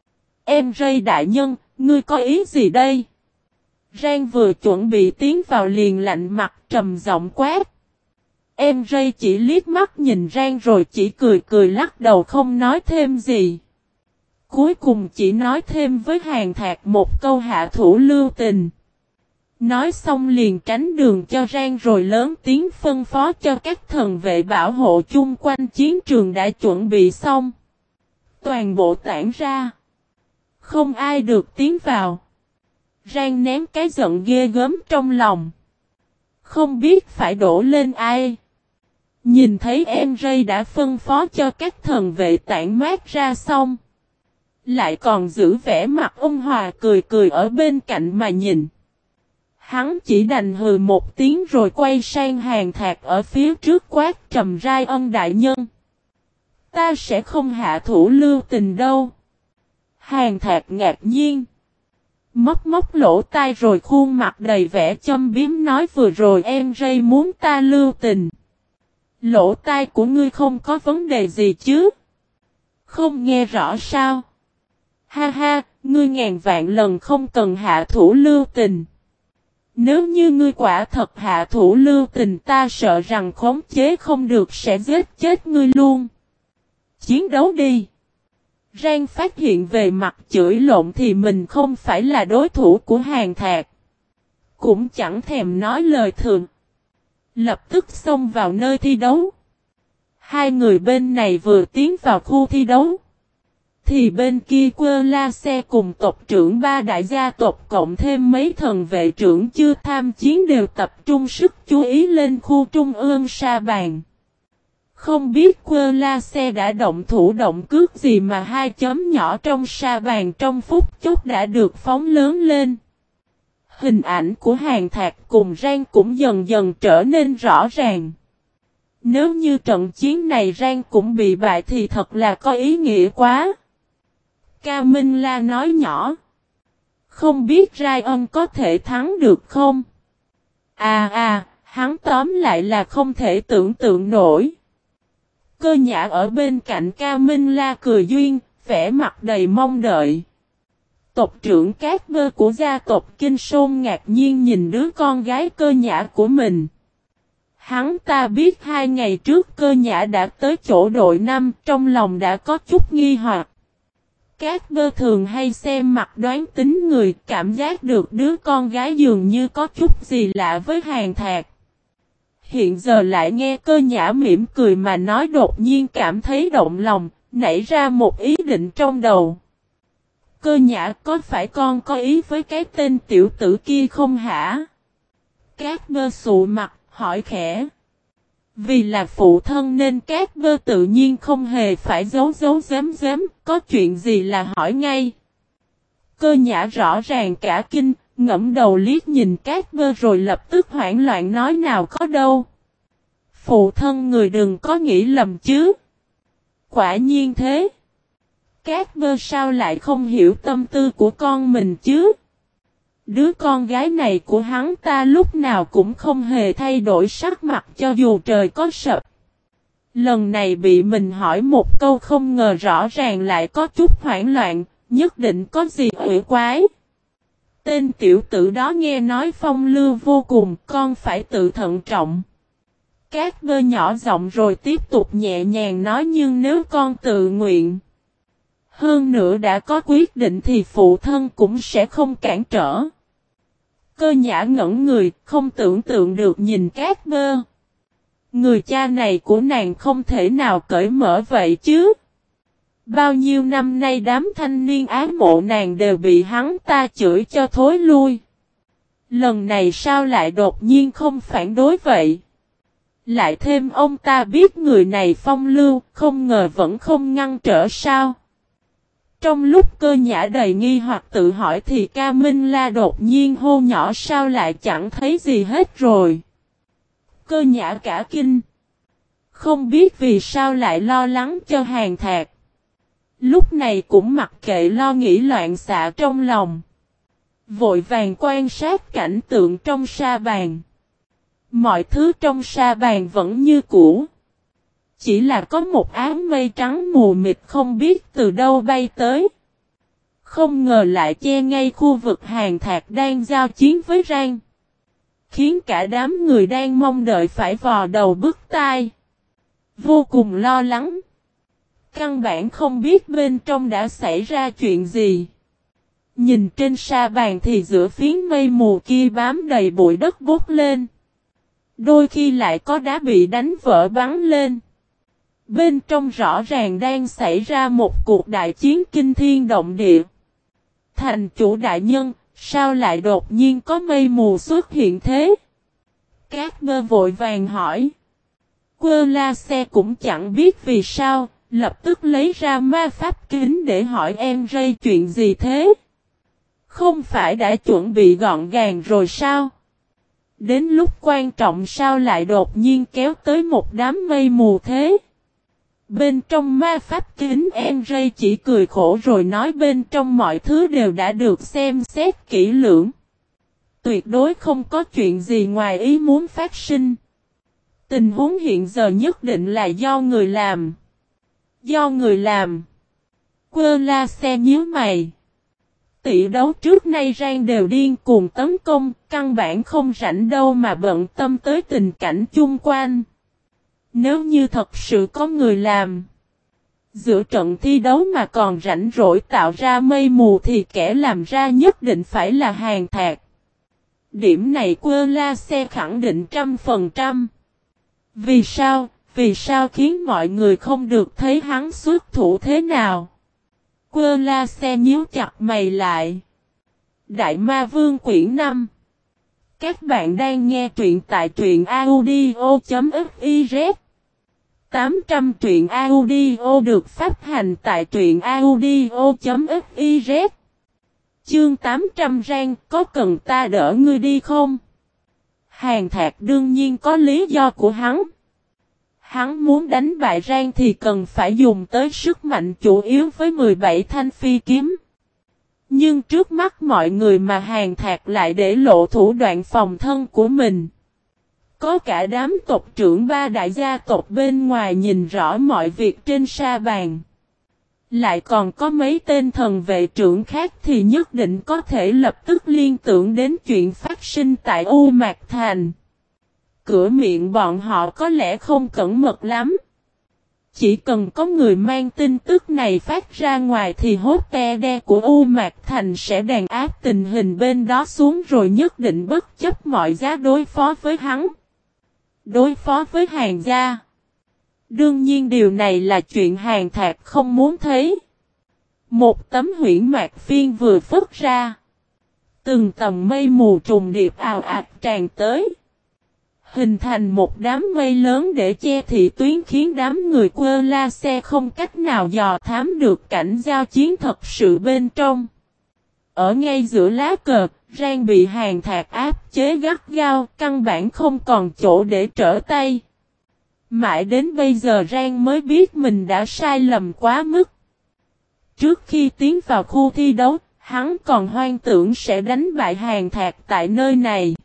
Em Ray đại nhân, ngươi có ý gì đây? Rang vừa chuẩn bị tiến vào liền lạnh mặt trầm giọng quát. Em Ray chỉ liếc mắt nhìn Rang rồi chỉ cười cười lắc đầu không nói thêm gì. Cuối cùng chỉ nói thêm với Hàn Thạc một câu hạ thủ lưu tình. Nói xong liền tránh đường cho Rang rồi lớn tiếng phân phó cho các thần vệ bảo hộ chung quanh chiến trường đã chuẩn bị xong. Toàn bộ tản ra. Không ai được tiến vào. Rang ném cái giận ghê gớm trong lòng. Không biết phải đổ lên ai. Nhìn thấy em Ray đã phân phó cho các thần vệ tản mát ra xong. Lại còn giữ vẻ mặt ôn hòa cười cười ở bên cạnh mà nhìn. Hắn chỉ đành hừ một tiếng rồi quay sang Hàn Thạc ở phía trước quát trầm rai ân đại nhân. Ta sẽ không hạ thủ lưu tình đâu. Hàn Thạc ngạc nhiên. Móc lỗ tai rồi khuôn mặt đầy vẻ châm biếm nói vừa rồi em Ray muốn ta lưu tình. Lỗ tai của ngươi không có vấn đề gì chứ? Không nghe rõ sao? Ha ha, ngươi ngàn vạn lần không cần hạ thủ lưu tình. Nếu như ngươi quả thật hạ thủ lưu tình ta sợ rằng khống chế không được sẽ giết chết ngươi luôn. Chiến đấu đi. Rang phát hiện về mặt chửi lộn thì mình không phải là đối thủ của Hàn Thạc. Cũng chẳng thèm nói lời thường. Lập tức xông vào nơi thi đấu. Hai người bên này vừa tiến vào khu thi đấu. Thì bên kia Quơ La Xe cùng tộc trưởng ba đại gia tộc cộng thêm mấy thần vệ trưởng chưa tham chiến đều tập trung sức chú ý lên khu trung ương sa bàn. Không biết Quơ La Xe đã động thủ động cước gì mà hai chấm nhỏ trong sa bàn trong phút chốc đã được phóng lớn lên. Hình ảnh của Hàn Thạc cùng Rang cũng dần dần trở nên rõ ràng. Nếu như trận chiến này Rang cũng bị bại thì thật là có ý nghĩa quá. Ca Minh La nói nhỏ. Không biết Ryan có thể thắng được không? Hắn tóm lại là không thể tưởng tượng nổi. Cơ Nhã ở bên cạnh Ca Minh La cười duyên, vẻ mặt đầy mong đợi. Tộc trưởng Cát Bơ của gia tộc Kinh Sôn ngạc nhiên nhìn đứa con gái Cơ Nhã của mình. Hắn ta biết 2 ngày trước Cơ Nhã đã tới chỗ đội 5, trong lòng đã có chút nghi hoặc. Cát Bơ thường hay xem mặt đoán tính người, cảm giác được đứa con gái dường như có chút gì lạ với Hàn Thạc. Hiện giờ lại nghe Cơ Nhã mỉm cười mà nói đột nhiên cảm thấy động lòng, nảy ra một ý định trong đầu. Cơ Nhã có phải con có ý với cái tên tiểu tử kia không hả? Cát Bơ sụ mặt, hỏi khẽ. Vì là phụ thân nên Cát Bơ tự nhiên không hề phải giấu giếm, có chuyện gì là hỏi ngay. Cơ Nhã rõ ràng cả kinh, ngẫm đầu liếc nhìn Cát Bơ rồi lập tức hoảng loạn nói nào có đâu. Phụ thân người đừng có nghĩ lầm chứ. Quả nhiên thế. Các bơ sao lại không hiểu tâm tư của con mình chứ. Đứa con gái này của hắn ta lúc nào cũng không hề thay đổi sắc mặt cho dù trời có sập. Lần này bị mình hỏi một câu không ngờ rõ ràng lại có chút hoảng loạn, nhất định có gì ủy quái. Tên tiểu tử đó nghe nói phong lưu vô cùng, con phải tự thận trọng. Các bơ nhỏ giọng rồi tiếp tục nhẹ nhàng nói nhưng nếu con tự nguyện. Hơn nữa đã có quyết định thì phụ thân cũng sẽ không cản trở. Cơ nhã ngẩn người, không tưởng tượng được nhìn các bơ. Người cha này của nàng không thể nào cởi mở vậy chứ. Bao nhiêu năm nay đám thanh niên ái mộ nàng đều bị hắn ta chửi cho thối lui. Lần này sao lại đột nhiên không phản đối vậy? Lại thêm ông ta biết người này phong lưu, không ngờ vẫn không ngăn trở sao? Trong lúc cơ nhã đầy nghi hoặc tự hỏi thì Ca Minh La đột nhiên hô nhỏ sao lại chẳng thấy gì hết rồi. Cơ nhã cả kinh. Không biết vì sao lại lo lắng cho Hàn Thạc. Lúc này cũng mặc kệ lo nghĩ loạn xạ trong lòng. Vội vàng quan sát cảnh tượng trong sa bàn. Mọi thứ trong sa bàn vẫn như cũ. Chỉ là có một áng mây trắng mù mịt không biết từ đâu bay tới. Không ngờ lại che ngay khu vực Hàn Thạc đang giao chiến với Rang. Khiến cả đám người đang mong đợi phải vò đầu bứt tai. Vô cùng lo lắng. Căn bản không biết bên trong đã xảy ra chuyện gì. Nhìn trên sa bàn thì giữa phiến mây mù kia bám đầy bụi đất bốc lên. Đôi khi lại có đá bị đánh vỡ bắn lên. Bên trong rõ ràng đang xảy ra một cuộc đại chiến kinh thiên động địa. Thành chủ đại nhân, sao lại đột nhiên có mây mù xuất hiện thế? Các mơ vội vàng hỏi. Quơ La Xe cũng chẳng biết vì sao, lập tức lấy ra ma pháp kính để hỏi em Ray chuyện gì thế? Không phải đã chuẩn bị gọn gàng rồi sao? Đến lúc quan trọng sao lại đột nhiên kéo tới một đám mây mù thế? Bên trong ma pháp kính em Ray chỉ cười khổ rồi nói bên trong mọi thứ đều đã được xem xét kỹ lưỡng. Tuyệt đối không có chuyện gì ngoài ý muốn phát sinh. Tình huống hiện giờ nhất định là do người làm. Do người làm. Quơ La Xe nhíu mày. Tỷ đấu trước nay Rang đều điên cuồng tấn công, căn bản không rảnh đâu mà bận tâm tới tình cảnh chung quanh. Nếu như thật sự có người làm. Giữa trận thi đấu mà còn rảnh rỗi tạo ra mây mù thì kẻ làm ra nhất định phải là Hàn Thạc. Điểm này Quơ La Xe khẳng định 100%. Vì sao? Vì sao khiến mọi người không được thấy hắn xuất thủ thế nào? Quơ La Xe nhíu chặt mày lại. Đại Ma Vương quyển 5. Các bạn đang nghe truyện tại truyện audio.fiz. 800 truyện audio được phát hành tại truyện audio.fiz. Chương 800 Rang, có cần ta đỡ ngươi đi không? Hàn Thạc đương nhiên có lý do của hắn. Hắn muốn đánh bại Rang thì cần phải dùng tới sức mạnh chủ yếu với 17 thanh phi kiếm. Nhưng trước mắt mọi người mà Hàn Thạc lại để lộ thủ đoạn phòng thân của mình. Có cả đám tộc trưởng ba đại gia tộc bên ngoài nhìn rõ mọi việc trên sa bàn. Lại còn có mấy tên thần vệ trưởng khác thì nhất định có thể lập tức liên tưởng đến chuyện phát sinh tại U Mạc Thành. Cửa miệng bọn họ có lẽ không cẩn mật lắm. Chỉ cần có người mang tin tức này phát ra ngoài thì hốt te đe của U Mạc Thành sẽ đàn áp tình hình bên đó xuống rồi nhất định bất chấp mọi giá đối phó với hắn. Đối phó với Hàn gia. Đương nhiên điều này là chuyện Hàn Thạc không muốn thấy. Một tấm huyễn mạc phiên vừa phất ra. Từng tầng mây mù trùng điệp ào ạt tràn tới. Hình thành một đám mây lớn để che thị tuyến khiến đám người Quơ La Xe không cách nào dò thám được cảnh giao chiến thật sự bên trong. Ở ngay giữa lá cờ, Rang bị Hàn Thạc áp chế gắt gao, căn bản không còn chỗ để trở tay. Mãi đến bây giờ Rang mới biết mình đã sai lầm quá mức. Trước khi tiến vào khu thi đấu, hắn còn hoang tưởng sẽ đánh bại Hàn Thạc tại nơi này.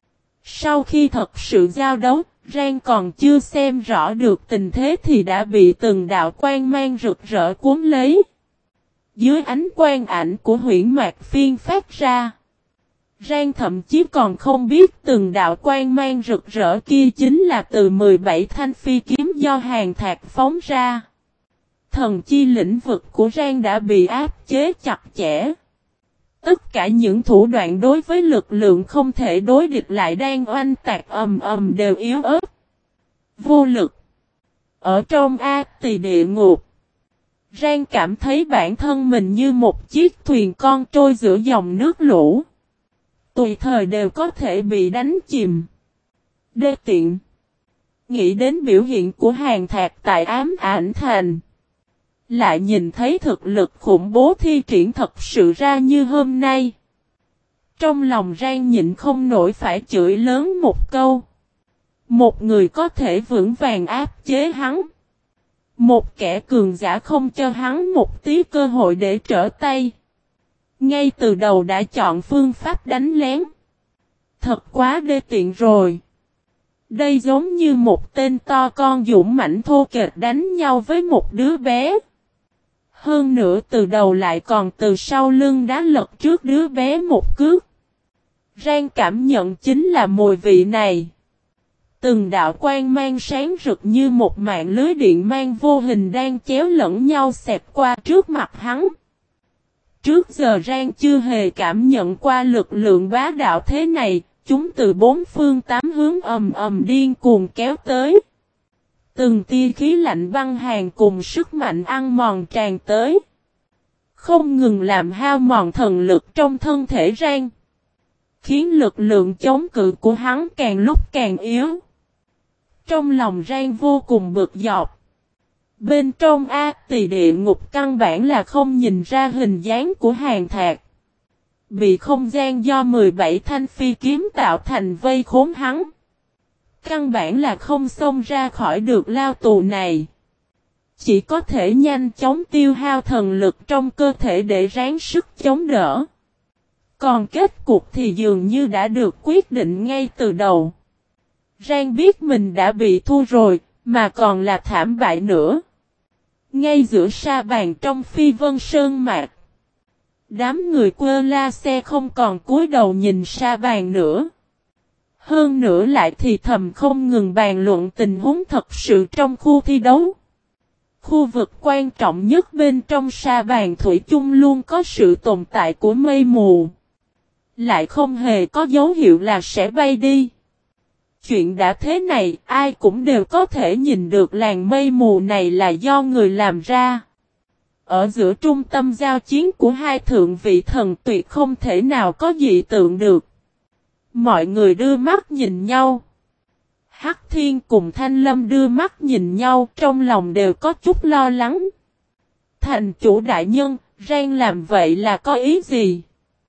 Sau khi thật sự giao đấu, Rang còn chưa xem rõ được tình thế thì đã bị từng đạo quang mang rực rỡ cuốn lấy. Dưới ánh quang ảnh của huyễn mạc phiên phát ra, Rang thậm chí còn không biết từng đạo quang mang rực rỡ kia chính là từ 17 thanh phi kiếm do Hàn Thạc phóng ra. Thần chi lĩnh vực của Rang đã bị áp chế chặt chẽ. Tất cả những thủ đoạn đối với lực lượng không thể đối địch lại đang oanh tạc ầm ầm đều yếu ớt, vô lực. Ở trong ác tỳ địa ngục, Rang cảm thấy bản thân mình như một chiếc thuyền con trôi giữa dòng nước lũ. Tùy thời đều có thể bị đánh chìm. Đê tiện. Nghĩ đến biểu hiện của Hàn Thạc tại Ám Ảnh Thành, lại nhìn thấy thực lực khủng bố thi triển thật sự ra như hôm nay. Trong lòng Rang nhịn không nổi phải chửi lớn một câu. Một người có thể vững vàng áp chế hắn. Một kẻ cường giả không cho hắn một tí cơ hội để trở tay. Ngay từ đầu đã chọn phương pháp đánh lén. Thật quá đê tiện rồi. Đây giống như một tên to con dũng mãnh thô kệch đánh nhau với một đứa bé. Hơn nữa từ đầu lại còn từ sau lưng đá lật trước đứa bé một cước. Rang cảm nhận chính là mùi vị này. Từng đạo quang mang sáng rực như một mạng lưới điện mang vô hình đang chéo lẫn nhau xẹt qua trước mặt hắn. Trước giờ Rang chưa hề cảm nhận qua lực lượng bá đạo thế này, chúng từ bốn phương tám hướng ầm ầm điên cuồng kéo tới. Từng tia khí lạnh băng hàn cùng sức mạnh ăn mòn tràn tới. Không ngừng làm hao mòn thần lực trong thân thể Rang. Khiến lực lượng chống cự của hắn càng lúc càng yếu. Trong lòng Rang vô cùng bực dọc. Bên trong ác tỳ địa ngục căn bản là không nhìn ra hình dáng của Hàn Thạc. Bị không gian do 17 thanh phi kiếm tạo thành vây khốn hắn. Căn bản là không xông ra khỏi được lao tù này. Chỉ có thể nhanh chóng tiêu hao thần lực trong cơ thể để ráng sức chống đỡ. Còn kết cục thì dường như đã được quyết định ngay từ đầu. Rang biết mình đã bị thua rồi, mà còn là thảm bại nữa. Ngay giữa sa bàn trong Phi Vân Sơn Mạc, đám người quơ la xe không còn cúi đầu nhìn sa bàn nữa. Hơn nữa lại thì thầm không ngừng bàn luận tình huống thật sự trong khu thi đấu. Khu vực quan trọng nhất bên trong sa bàn thủy chung luôn có sự tồn tại của mây mù. Lại không hề có dấu hiệu là sẽ bay đi. Chuyện đã thế này, ai cũng đều có thể nhìn được làn mây mù này là do người làm ra. Ở giữa trung tâm giao chiến của hai thượng vị thần tuyệt không thể nào có dị tượng được. Mọi người đưa mắt nhìn nhau. Hắc Thiên cùng Thanh Lâm đưa mắt nhìn nhau, trong lòng đều có chút lo lắng. Thành chủ đại nhân, Rang làm vậy là có ý gì?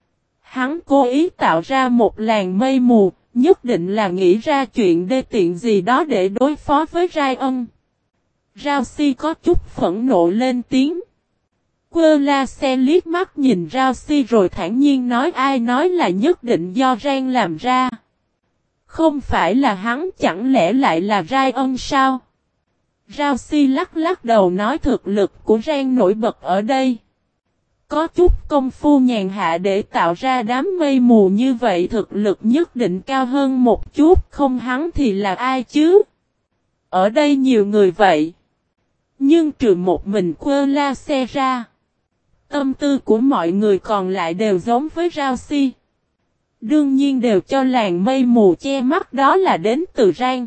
Hắn cố ý tạo ra một làn mây mù, nhất định là nghĩ ra chuyện đê tiện gì đó để đối phó với Rai Ân. Rao Si có chút phẫn nộ lên tiếng. Quơ la xe liếc mắt nhìn Rao Si rồi thản nhiên nói, ai nói là nhất định do Rang làm ra. Không phải là hắn, chẳng lẽ lại là Rai Ân sao? Rao Si lắc lắc đầu nói, thực lực của Rang nổi bật ở đây. Có chút công phu nhàn hạ để tạo ra đám mây mù như vậy, thực lực nhất định cao hơn một chút, không hắn thì là ai chứ? Ở đây nhiều người vậy. Nhưng trừ một mình Quơ la xe ra, tâm tư của mọi người còn lại đều giống với Rao Si. Đương nhiên đều cho làn mây mù che mắt đó là đến từ Rang.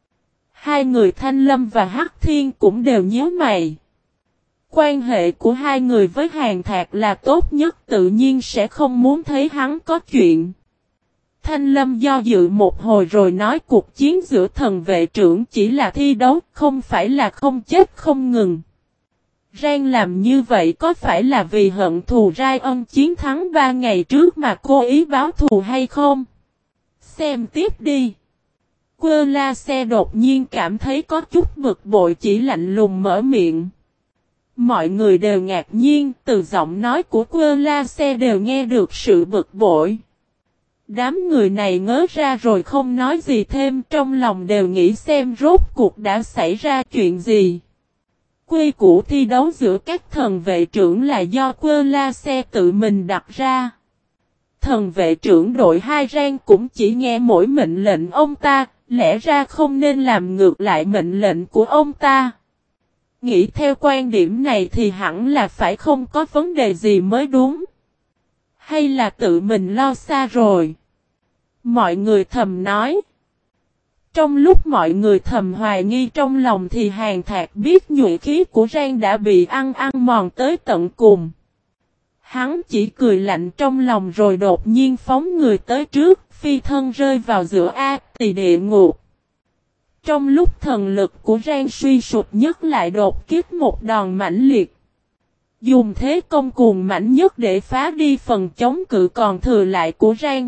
Hai người Thanh Lâm và Hắc Thiên cũng đều nhíu mày. Quan hệ của hai người với Hàn Thạc là tốt nhất, tự nhiên sẽ không muốn thấy hắn có chuyện. Thanh Lâm do dự một hồi rồi nói, cuộc chiến giữa thần vệ trưởng chỉ là thi đấu, không phải là không chết không ngừng. Rang làm như vậy có phải là vì hận thù Rai Ân chiến thắng 3 ngày trước mà cố ý báo thù hay không? Xem tiếp đi. Quơ La Xe đột nhiên cảm thấy có chút bực bội, chỉ lạnh lùng mở miệng. Mọi người đều ngạc nhiên, từ giọng nói của Quơ La Xe đều nghe được sự bực bội. Đám người này ngớ ra rồi không nói gì thêm, trong lòng đều nghĩ xem rốt cuộc đã xảy ra chuyện gì. Quy củ thi đấu giữa các thần vệ trưởng là do Quơ La Xe tự mình đặt ra. Thần vệ trưởng đội 2 Rang cũng chỉ nghe mỗi mệnh lệnh ông ta, lẽ ra không nên làm ngược lại mệnh lệnh của ông ta. Nghĩ theo quan điểm này thì hẳn là phải không có vấn đề gì mới đúng. Hay là tự mình lo xa rồi? Mọi người thầm nói. Trong lúc mọi người thầm hoài nghi trong lòng thì Hàn Thạc biết nhuệ khí của Rang đã bị ăn mòn tới tận cùng. Hắn chỉ cười lạnh trong lòng rồi đột nhiên phóng người tới trước, phi thân rơi vào giữa Tỳ địa ngục. Trong lúc thần lực của Rang suy sụp nhất lại đột kích một đòn mãnh liệt. Dùng thế công cuồng mãnh nhất để phá đi phần chống cự còn thừa lại của Rang.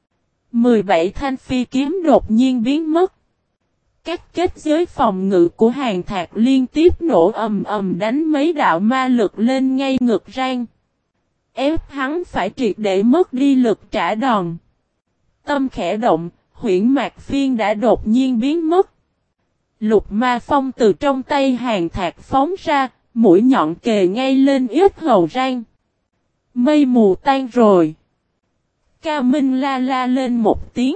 17 thanh phi kiếm đột nhiên biến mất. Các kết giới phòng ngự của Hàn Thạc liên tiếp nổ ầm ầm đánh mấy đạo ma lực lên ngay ngực Rang. Ép hắn phải triệt để mất đi lực trả đòn. Tâm khẽ động, huyễn mạc phiên đã đột nhiên biến mất. Lục ma phong từ trong tay Hàn Thạc phóng ra, mũi nhọn kề ngay lên yết hầu Rang. Mây mù tan rồi. Cao Minh la lên một tiếng.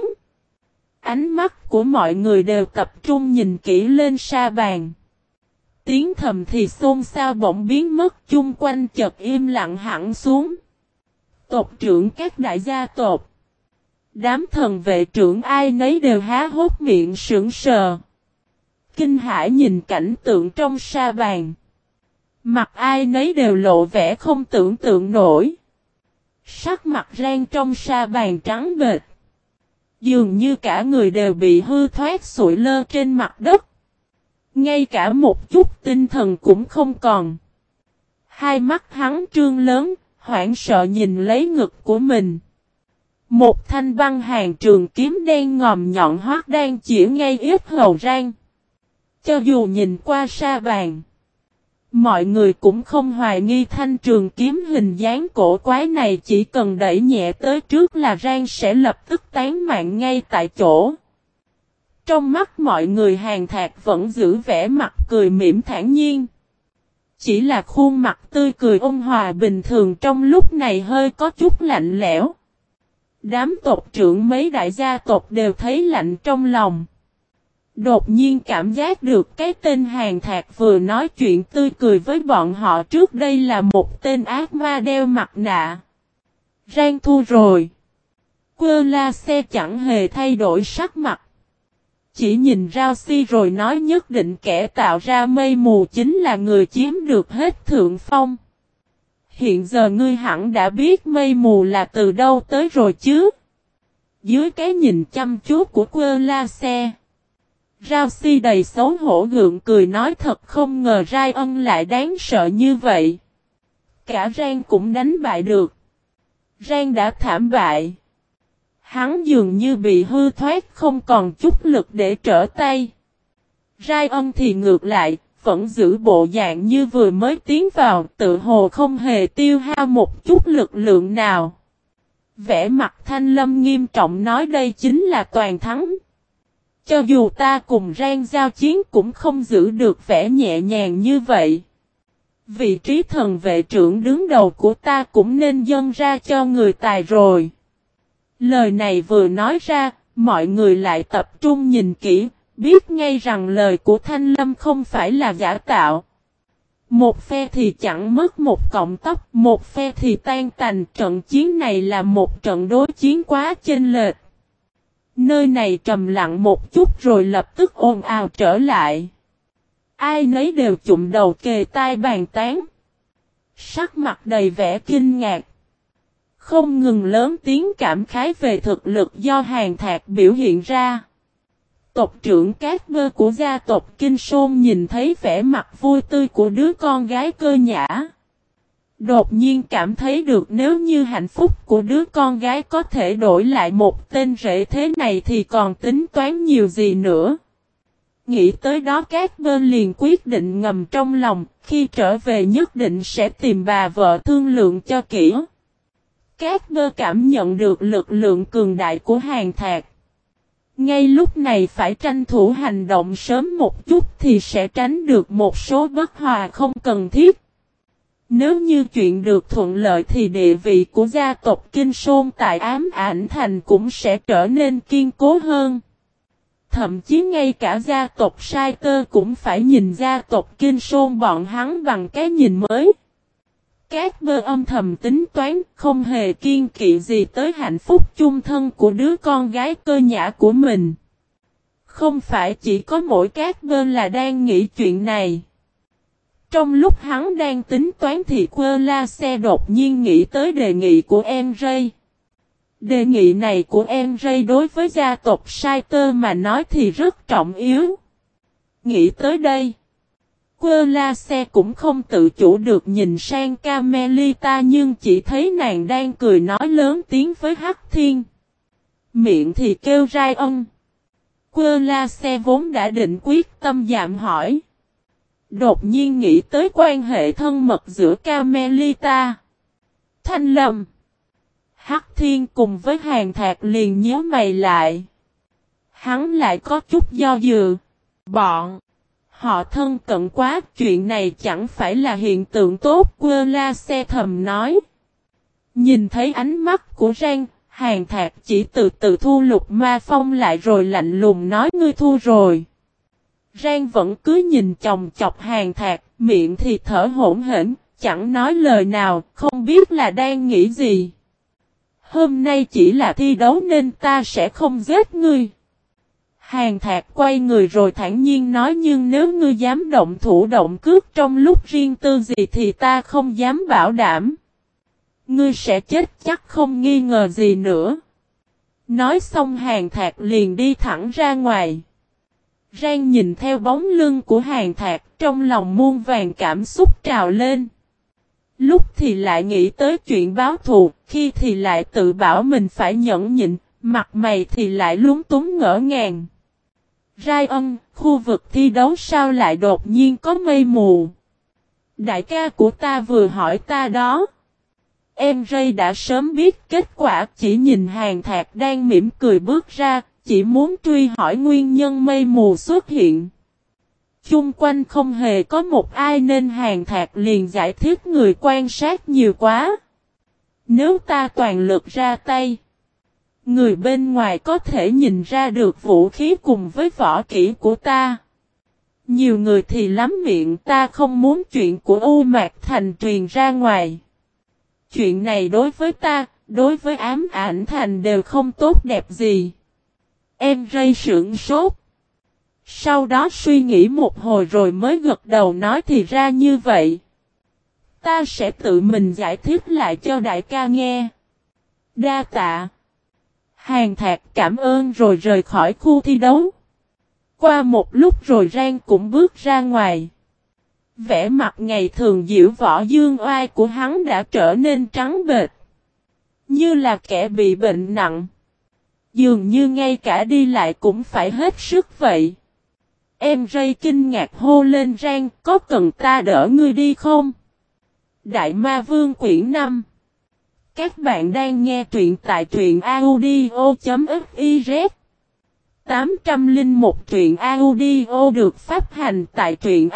Ánh mắt của mọi người đều tập trung nhìn kỹ lên sa bàn. Tiếng thầm thì xôn xao bỗng biến mất, chung quanh chợt im lặng hẳn xuống. Tộc trưởng các đại gia tộc. Đám thần vệ trưởng ai nấy đều há hốt miệng sững sờ. Kinh hãi nhìn cảnh tượng trong sa bàn. Mặt ai nấy đều lộ vẻ không tưởng tượng nổi. Sắc mặt Rang trong sa bàn trắng bệch. Dường như cả người đều bị hư thoát sụi lơ trên mặt đất. Ngay cả một chút tinh thần cũng không còn. Hai mắt hắn trương lớn, hoảng sợ nhìn lấy ngực của mình. Một thanh băng hàn trường kiếm đen ngòm nhọn hoắt đang chỉ ngay yết hầu Rang. Cho dù nhìn qua sa bàn, mọi người cũng không hoài nghi thanh trường kiếm hình dáng cổ quái này, chỉ cần đẩy nhẹ tới trước là Rang sẽ lập tức tán mạng ngay tại chỗ. Trong mắt mọi người Hàn Thạc vẫn giữ vẻ mặt cười mỉm thản nhiên. Chỉ là khuôn mặt tươi cười ôn hòa bình thường trong lúc này hơi có chút lạnh lẽo. Đám tộc trưởng mấy đại gia tộc đều thấy lạnh trong lòng. Đột nhiên cảm giác được cái tên Hàn Thạc vừa nói chuyện tươi cười với bọn họ trước đây là một tên ác ma đeo mặt nạ. Rang thua rồi. Quơ La Xe chẳng hề thay đổi sắc mặt. Chỉ nhìn Rao Si rồi nói nhất định kẻ tạo ra mây mù chính là người chiếm được hết thượng phong. Hiện giờ ngươi hẳn đã biết mây mù là từ đâu tới rồi chứ. Dưới cái nhìn chăm chú của Quơ La Xe, Rao Si đầy xấu hổ gượng cười nói thật không ngờ Rai Ân lại đáng sợ như vậy. Cả Rang cũng đánh bại được. Rang đã thảm bại. Hắn dường như bị hư thoát không còn chút lực để trở tay. Rai Ân thì ngược lại, vẫn giữ bộ dạng như vừa mới tiến vào, tự hồ không hề tiêu hao một chút lực lượng nào. Vẻ mặt Thanh Lâm nghiêm trọng nói đây chính là toàn thắng. Cho dù ta cùng Rang giao chiến cũng không giữ được vẻ nhẹ nhàng như vậy. Vị trí thần vệ trưởng đứng đầu của ta cũng nên dâng ra cho người tài rồi. Lời này vừa nói ra, mọi người lại tập trung nhìn kỹ, biết ngay rằng lời của Thanh Lâm không phải là giả tạo. Một phe thì chẳng mất một cọng tóc, một phe thì tan tành, trận chiến này là một trận đối chiến quá chênh lệch. Nơi này trầm lặng một chút rồi lập tức ồn ào trở lại. Ai nấy đều chụm đầu kề tai bàn tán. Sắc mặt đầy vẻ kinh ngạc. Không ngừng lớn tiếng cảm khái về thực lực do Hàn Thạc biểu hiện ra. Tộc trưởng Cát Bơ của gia tộc Kinh Sôn nhìn thấy vẻ mặt vui tươi của đứa con gái cơ nhã. Đột nhiên cảm thấy được nếu như hạnh phúc của đứa con gái có thể đổi lại một tên rể thế này thì còn tính toán nhiều gì nữa. Nghĩ tới đó các bên liền quyết định ngầm trong lòng, khi trở về nhất định sẽ tìm bà vợ thương lượng cho kỹ. Các bơ cảm nhận được lực lượng cường đại của Hàn Thạc. Ngay lúc này phải tranh thủ hành động sớm một chút thì sẽ tránh được một số bất hòa không cần thiết. Nếu như chuyện được thuận lợi thì địa vị của gia tộc Kinh Sôn tại Ám Ảnh Thành cũng sẽ trở nên kiên cố hơn. Thậm chí ngay cả gia tộc Sai Tơ cũng phải nhìn gia tộc Kinh Sôn bọn hắn bằng cái nhìn mới. Các bơ âm thầm tính toán không hề kiên kỵ gì tới hạnh phúc chung thân của đứa con gái cơ nhã của mình. Không phải chỉ có mỗi các bơ là đang nghĩ chuyện này. Trong lúc hắn đang tính toán thì Quơ La Xe đột nhiên nghĩ tới đề nghị của em Ray. Đề nghị này của em Ray đối với gia tộc Sai Tơ mà nói thì rất trọng yếu. Nghĩ tới đây, Quơ La Xe cũng không tự chủ được nhìn sang Carmelita nhưng chỉ thấy nàng đang cười nói lớn tiếng với Hắc Thiên. Miệng thì kêu rai ân. Quơ La Xe vốn đã định quyết tâm dạm hỏi. Đột nhiên nghĩ tới quan hệ thân mật giữa Carmelita, Thanh Lâm, Hắc Thiên cùng với Hàn Thạc liền nhíu mày lại. Hắn lại có chút do dự. Bọn họ thân cận quá, chuyện này chẳng phải là hiện tượng tốt, Quơ La Xe thầm nói. Nhìn thấy ánh mắt của Rang, Hàn Thạc chỉ từ từ thu lục ma phong lại rồi lạnh lùng nói ngươi thua rồi. Rang vẫn cứ nhìn chòng chọc Hàn Thạc, miệng thì thở hổn hển, chẳng nói lời nào, không biết là đang nghĩ gì. Hôm nay chỉ là thi đấu nên ta sẽ không giết ngươi. Hàn Thạc quay người rồi thản nhiên nói nhưng nếu ngươi dám động thủ động cước trong lúc riêng tư gì thì ta không dám bảo đảm. Ngươi sẽ chết chắc không nghi ngờ gì nữa. Nói xong Hàn Thạc liền đi thẳng ra ngoài. Rang nhìn theo bóng lưng của Hàn Thạc trong lòng muôn vàn cảm xúc trào lên. Lúc thì lại nghĩ tới chuyện báo thù, khi thì lại tự bảo mình phải nhẫn nhịn, mặt mày thì lại lúng túng ngỡ ngàng. Rai ân, khu vực thi đấu sao lại đột nhiên có mây mù? Đại ca của ta vừa hỏi ta đó. Em Ray đã sớm biết kết quả, chỉ nhìn Hàn Thạc đang mỉm cười bước ra, chỉ muốn truy hỏi nguyên nhân mây mù xuất hiện. Chung quanh không hề có một ai nên Hàn Thạc liền giải thích người quan sát nhiều quá. Nếu ta toàn lực ra tay, người bên ngoài có thể nhìn ra được vũ khí cùng với võ kỹ của ta. Nhiều người thì lắm miệng, ta không muốn chuyện của U Mạc Thành truyền ra ngoài. Chuyện này đối với ta, đối với Ám Ảnh Thành đều không tốt đẹp gì. Em Ray sững sốt. Sau đó suy nghĩ một hồi rồi mới gật đầu nói thì ra như vậy. Ta sẽ tự mình giải thích lại cho đại ca nghe. Đa tạ. Hàn Thạc cảm ơn rồi rời khỏi khu thi đấu. Qua một lúc rồi Rang cũng bước ra ngoài. Vẻ mặt ngày thường diễu võ dương oai của hắn đã trở nên trắng bệch. Như là kẻ bị bệnh nặng. Dường như ngay cả đi lại cũng phải hết sức vậy. Em Ray kinh ngạc hô lên Rang, có cần ta đỡ ngươi đi không? Đại Ma Vương quyển 5. Các bạn đang nghe truyện tại truyện audio.fiz. 801 truyện audio được phát hành tại truyện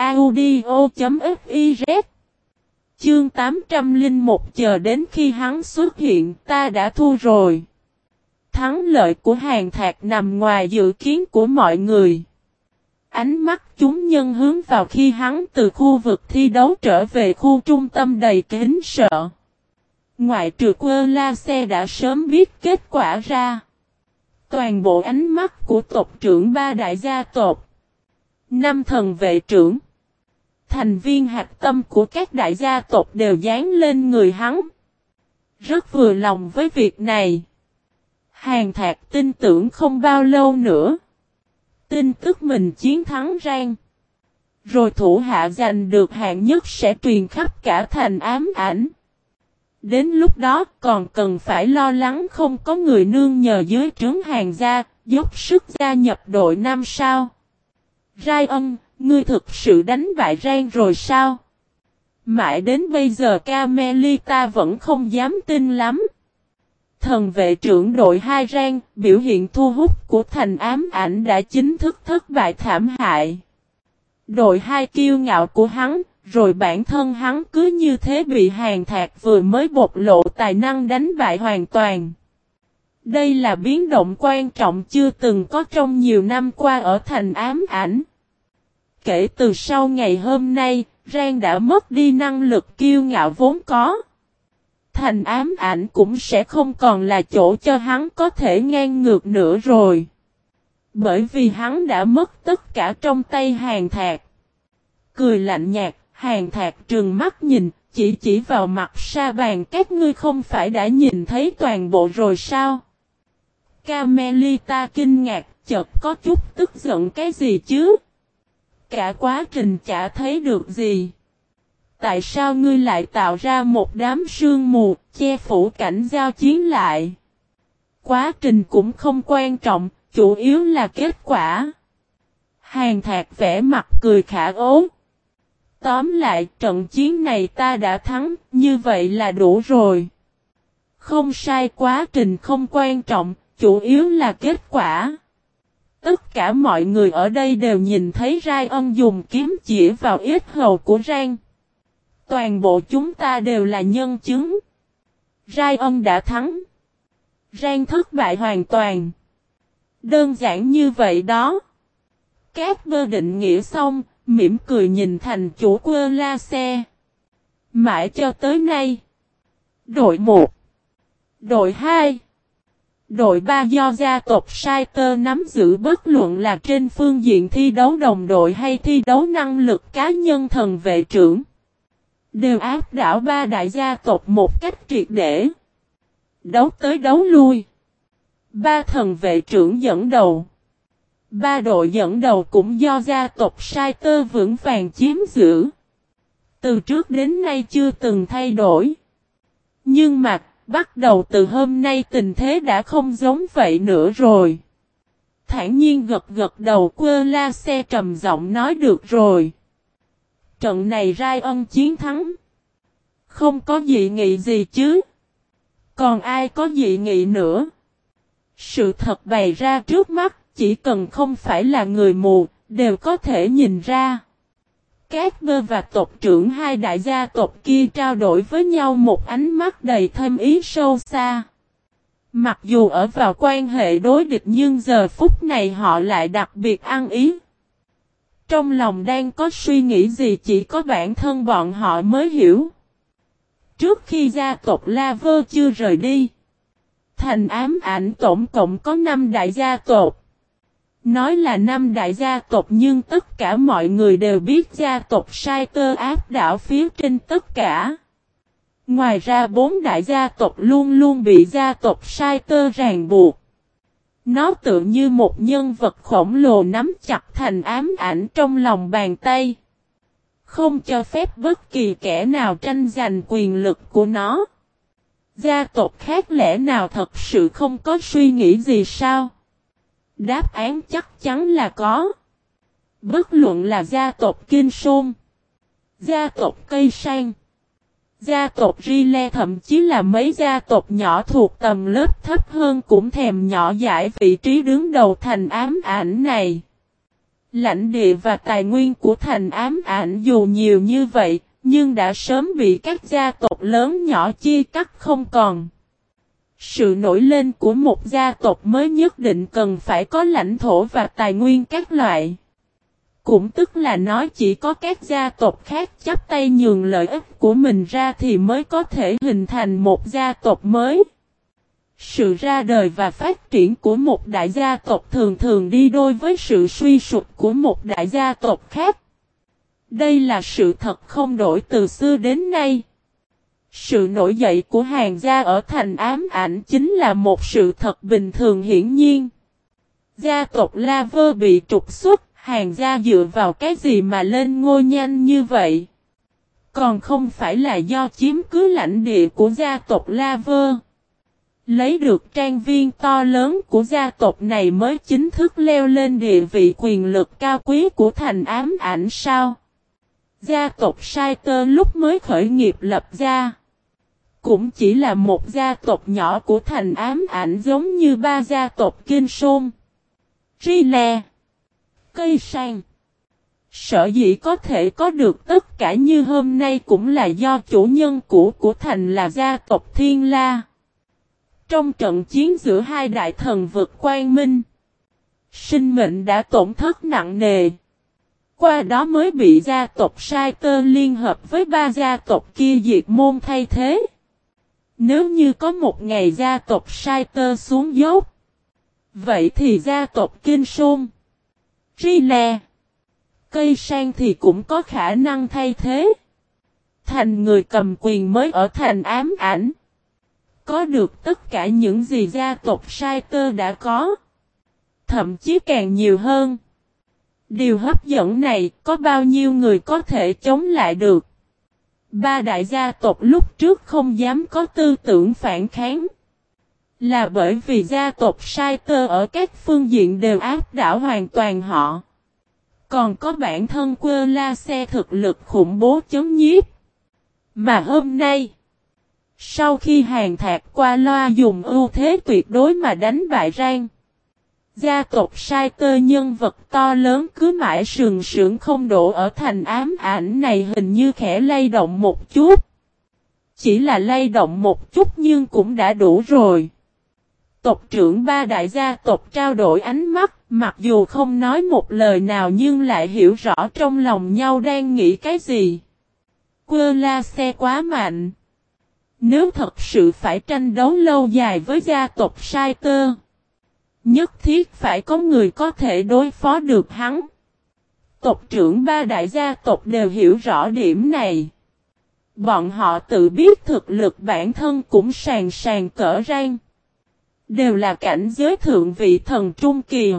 audio.fiz. Chương 801 chờ đến khi hắn xuất hiện ta đã thua rồi. Thắng lợi của Hàn Thạc nằm ngoài dự kiến của mọi người. Ánh mắt chúng nhân hướng vào khi hắn từ khu vực thi đấu trở về khu trung tâm đầy kính sợ. Ngoại trừ Quơ La Xe đã sớm biết kết quả ra. Toàn bộ ánh mắt của tộc trưởng ba đại gia tộc, 5 thần vệ trưởng, thành viên hạch tâm của các đại gia tộc đều dán lên người hắn. Rất vừa lòng với việc này. Hàn Thạc tin tưởng không bao lâu nữa, tin tức mình chiến thắng Rang, Rồi thủ hạ giành được hạng nhất sẽ truyền khắp cả thành ám ảnh. Đến lúc đó còn cần phải lo lắng không có người nương nhờ dưới trướng Hàn gia, dốc sức gia nhập đội 5 sao. Ryan, ngươi thực sự đánh bại Rang rồi sao? Mãi đến bây giờ Carmelita vẫn không dám tin lắm. Thần vệ trưởng đội 2 Rang, biểu hiện thu hút của thành ám ảnh đã chính thức thất bại thảm hại. Đội 2 kiêu ngạo của hắn, rồi bản thân hắn cứ như thế bị Hàn Thạc vừa mới bộc lộ tài năng đánh bại hoàn toàn. Đây là biến động quan trọng chưa từng có trong nhiều năm qua ở thành ám ảnh. Kể từ sau ngày hôm nay, Rang đã mất đi năng lực kiêu ngạo vốn có. Thành ám ảnh cũng sẽ không còn là chỗ cho hắn có thể ngang ngược nữa rồi. Bởi vì hắn đã mất tất cả trong tay Hàn Thạc. Cười lạnh nhạt, Hàn Thạc trừng mắt nhìn, chỉ vào mặt sa bàn, các ngươi không phải đã nhìn thấy toàn bộ rồi sao? Carmelita kinh ngạc, chợt có chút tức giận, cái gì chứ? Cả quá trình chả thấy được gì. Tại sao ngươi lại tạo ra một đám sương mù, che phủ cảnh giao chiến lại? Quá trình cũng không quan trọng, chủ yếu là kết quả. Hàn Thạc vẽ mặt cười khả ố. Tóm lại, trận chiến này ta đã thắng, như vậy là đủ rồi. Không sai, quá trình không quan trọng, chủ yếu là kết quả. Tất cả mọi người ở đây đều nhìn thấy Ryan dùng kiếm chỉ vào yết hầu của Rang. Toàn bộ chúng ta đều là nhân chứng. Ryan đã thắng. Rang thất bại hoàn toàn. Đơn giản như vậy đó. Các bơ định nghĩa xong, mỉm cười nhìn thành chủ quơ la xe. Mãi cho tới nay. Đội 1, đội 2, đội 3 do gia tộc Saiter nắm giữ, bất luận là trên phương diện thi đấu đồng đội hay thi đấu năng lực cá nhân, thần vệ trưởng đều áp đảo ba đại gia tộc một cách triệt để. Đấu tới đấu lui. Ba thần vệ trưởng dẫn đầu. Ba đội dẫn đầu cũng do gia tộc Saiter vững vàng chiếm giữ. Từ trước đến nay chưa từng thay đổi. Nhưng mà, bắt đầu từ hôm nay tình thế đã không giống vậy nữa rồi. Thản nhiên gật gật đầu, quơ la xe trầm giọng nói được rồi. Trận này Ryan chiến thắng. Không có dị nghị gì chứ. Còn ai có dị nghị nữa? Sự thật bày ra trước mắt, chỉ cần không phải là người mù, đều có thể nhìn ra. Các bơ và tộc trưởng hai đại gia tộc kia trao đổi với nhau một ánh mắt đầy thâm ý sâu xa. Mặc dù ở vào quan hệ đối địch nhưng giờ phút này họ lại đặc biệt ăn ý. Trong lòng đang có suy nghĩ gì chỉ có bản thân bọn họ mới hiểu. Trước khi gia tộc Laver chưa rời đi, thành ám ảnh tổng cộng có 5 đại gia tộc. Nói là 5 đại gia tộc nhưng tất cả mọi người đều biết gia tộc Saiter áp đảo phía trên tất cả. Ngoài ra 4 đại gia tộc luôn luôn bị gia tộc Saiter ràng buộc. Nó tự như một nhân vật khổng lồ nắm chặt thành ám ảnh trong lòng bàn tay. Không cho phép bất kỳ kẻ nào tranh giành quyền lực của nó. Gia tộc khác lẽ nào thật sự không có suy nghĩ gì sao? Đáp án chắc chắn là có. Bất luận là gia tộc Kinh Sôn, gia tộc Cây Sang, gia tộc Rile, thậm chí là mấy gia tộc nhỏ thuộc tầm lớp thấp hơn cũng thèm nhỏ dãi vị trí đứng đầu thành ám ảnh này. Lãnh địa và tài nguyên của thành ám ảnh dù nhiều như vậy, nhưng đã sớm bị các gia tộc lớn nhỏ chia cắt không còn. Sự nổi lên của một gia tộc mới nhất định cần phải có lãnh thổ và tài nguyên các loại. Cũng tức là nói chỉ có các gia tộc khác chắp tay nhường lợi ích của mình ra thì mới có thể hình thành một gia tộc mới. Sự ra đời và phát triển của một đại gia tộc thường thường đi đôi với sự suy sụp của một đại gia tộc khác. Đây là sự thật không đổi từ xưa đến nay. Sự nổi dậy của Hàn gia ở thành ám ảnh chính là một sự thật bình thường hiển nhiên. Gia tộc Laver bị trục xuất, Hàng gia dựa vào cái gì mà lên ngôi nhanh như vậy? Còn không phải là do chiếm cứ lãnh địa của gia tộc La Vơ. Lấy được trang viên to lớn của gia tộc này mới chính thức leo lên địa vị quyền lực cao quý của thành ám ảnh sao? Gia tộc Sai Tơ lúc mới khởi nghiệp lập ra, cũng chỉ là một gia tộc nhỏ của thành ám ảnh giống như ba gia tộc Kinh Sôn, Ri Le, Cây Sang. Sở dĩ có thể có được tất cả như hôm nay cũng là do chủ nhân cũ của thành là gia tộc Thiên La. Trong trận chiến giữa hai đại thần vực Quang Minh, sinh mệnh đã tổn thất nặng nề. Qua đó mới bị gia tộc Sai Tơ liên hợp với ba gia tộc kia diệt môn thay thế. Nếu như có một ngày gia tộc Sai Tơ xuống dốc, vậy thì gia tộc Kinh Sôn, Ri Le, Cây Sang thì cũng có khả năng thay thế. Thành người cầm quyền mới ở thành ám ảnh. Có được tất cả những gì gia tộc Sai Tơ đã có. Thậm chí càng nhiều hơn. Điều hấp dẫn này có bao nhiêu người có thể chống lại được. Ba đại gia tộc lúc trước không dám có tư tưởng phản kháng. Là bởi vì gia tộc Sai Tơ ở các phương diện đều áp đảo hoàn toàn họ. Còn có bản thân Quơ La Xe thực lực khủng bố chấn nhiếp. Mà hôm nay, sau khi Hàn Thạc qua loa dùng ưu thế tuyệt đối mà đánh bại Rang, gia tộc Sai Tơ nhân vật to lớn cứ mãi sừng sững không đổ ở thành ám ảnh này hình như khẽ lay động một chút. Chỉ là lay động một chút nhưng cũng đã đủ rồi. Tộc trưởng ba đại gia tộc trao đổi ánh mắt, mặc dù không nói một lời nào nhưng lại hiểu rõ trong lòng nhau đang nghĩ cái gì. Quơ La Xe quá mạnh. Nếu thật sự phải tranh đấu lâu dài với gia tộc Sai Tơ, nhất thiết phải có người có thể đối phó được hắn. Tộc trưởng ba đại gia tộc đều hiểu rõ điểm này. Bọn họ tự biết thực lực bản thân cũng sàn sàn cỡ Rang. Đều là cảnh giới thượng vị thần trung kỳ.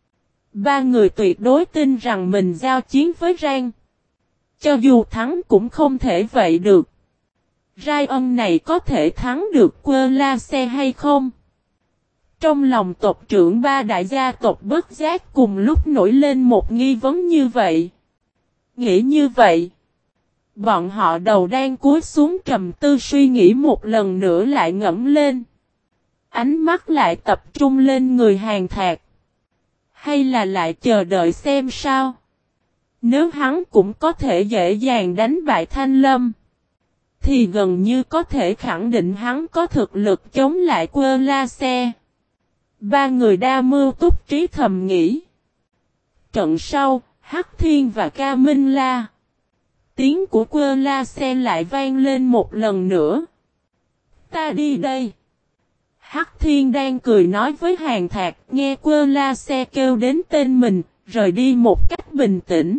Ba người tuyệt đối tin rằng mình giao chiến với Rang. Cho dù thắng cũng không thể vậy được. Rai ân này có thể thắng được Quơ La Xe hay không? Trong lòng tộc trưởng ba đại gia tộc bất giác cùng lúc nổi lên một nghi vấn như vậy. Nghĩ như vậy, bọn họ đầu đang cúi xuống trầm tư suy nghĩ một lần nữa lại ngẫm lên. Ánh mắt lại tập trung lên người Hàn Thạc. Hay là lại chờ đợi xem sao? Nếu hắn cũng có thể dễ dàng đánh bại Thanh Lâm, thì gần như có thể khẳng định hắn có thực lực chống lại Quơ La Xe. Ba người đa mưu túc trí thầm nghĩ. Trận sau, Hắc Thiên và Ca Minh La. Tiếng của Quơ La Xe lại vang lên một lần nữa. Ta đi đây. Hắc Thiên đang cười nói với Hàn Thạc, nghe Quơ La Xe kêu đến tên mình, rời đi một cách bình tĩnh.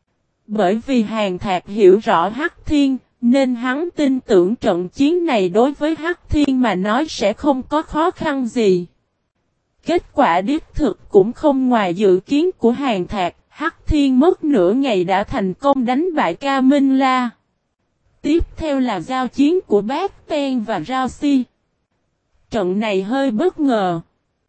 Bởi vì Hàn Thạc hiểu rõ Hắc Thiên, nên hắn tin tưởng trận chiến này đối với Hắc Thiên mà nói sẽ không có khó khăn gì. Kết quả đích thực cũng không ngoài dự kiến của Hàn Thạc, Hắc Thiên mất nửa ngày đã thành công đánh bại Ca Minh La. Tiếp theo là giao chiến của Bác Ten và Rao Si. Trận này hơi bất ngờ.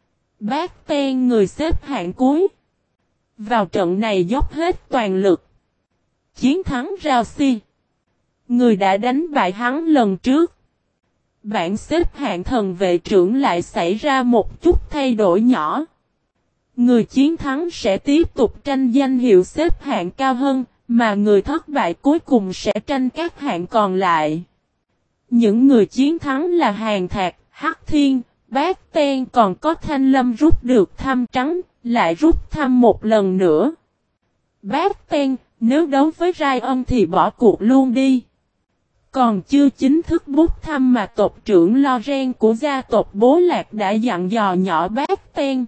Bác Ten người xếp hạng cuối. Vào trận này dốc hết toàn lực. Chiến thắng Rao Si. Người đã đánh bại hắn lần trước. Bảng xếp hạng thần vệ trưởng lại xảy ra một chút thay đổi nhỏ. Người chiến thắng sẽ tiếp tục tranh danh hiệu xếp hạng cao hơn, mà người thất bại cuối cùng sẽ tranh các hạng còn lại. Những người chiến thắng là Hàn Thạc, Hắc Thiên, Bác Ten, còn có Thanh Lâm rút được thăm trắng, lại rút thăm một lần nữa. Bác Ten, nếu đấu với Rai Ân thì bỏ cuộc luôn đi. Còn chưa chính thức bút thăm mà tộc trưởng Loren của gia tộc Bố Lạc đã dặn dò nhỏ Bác Ten.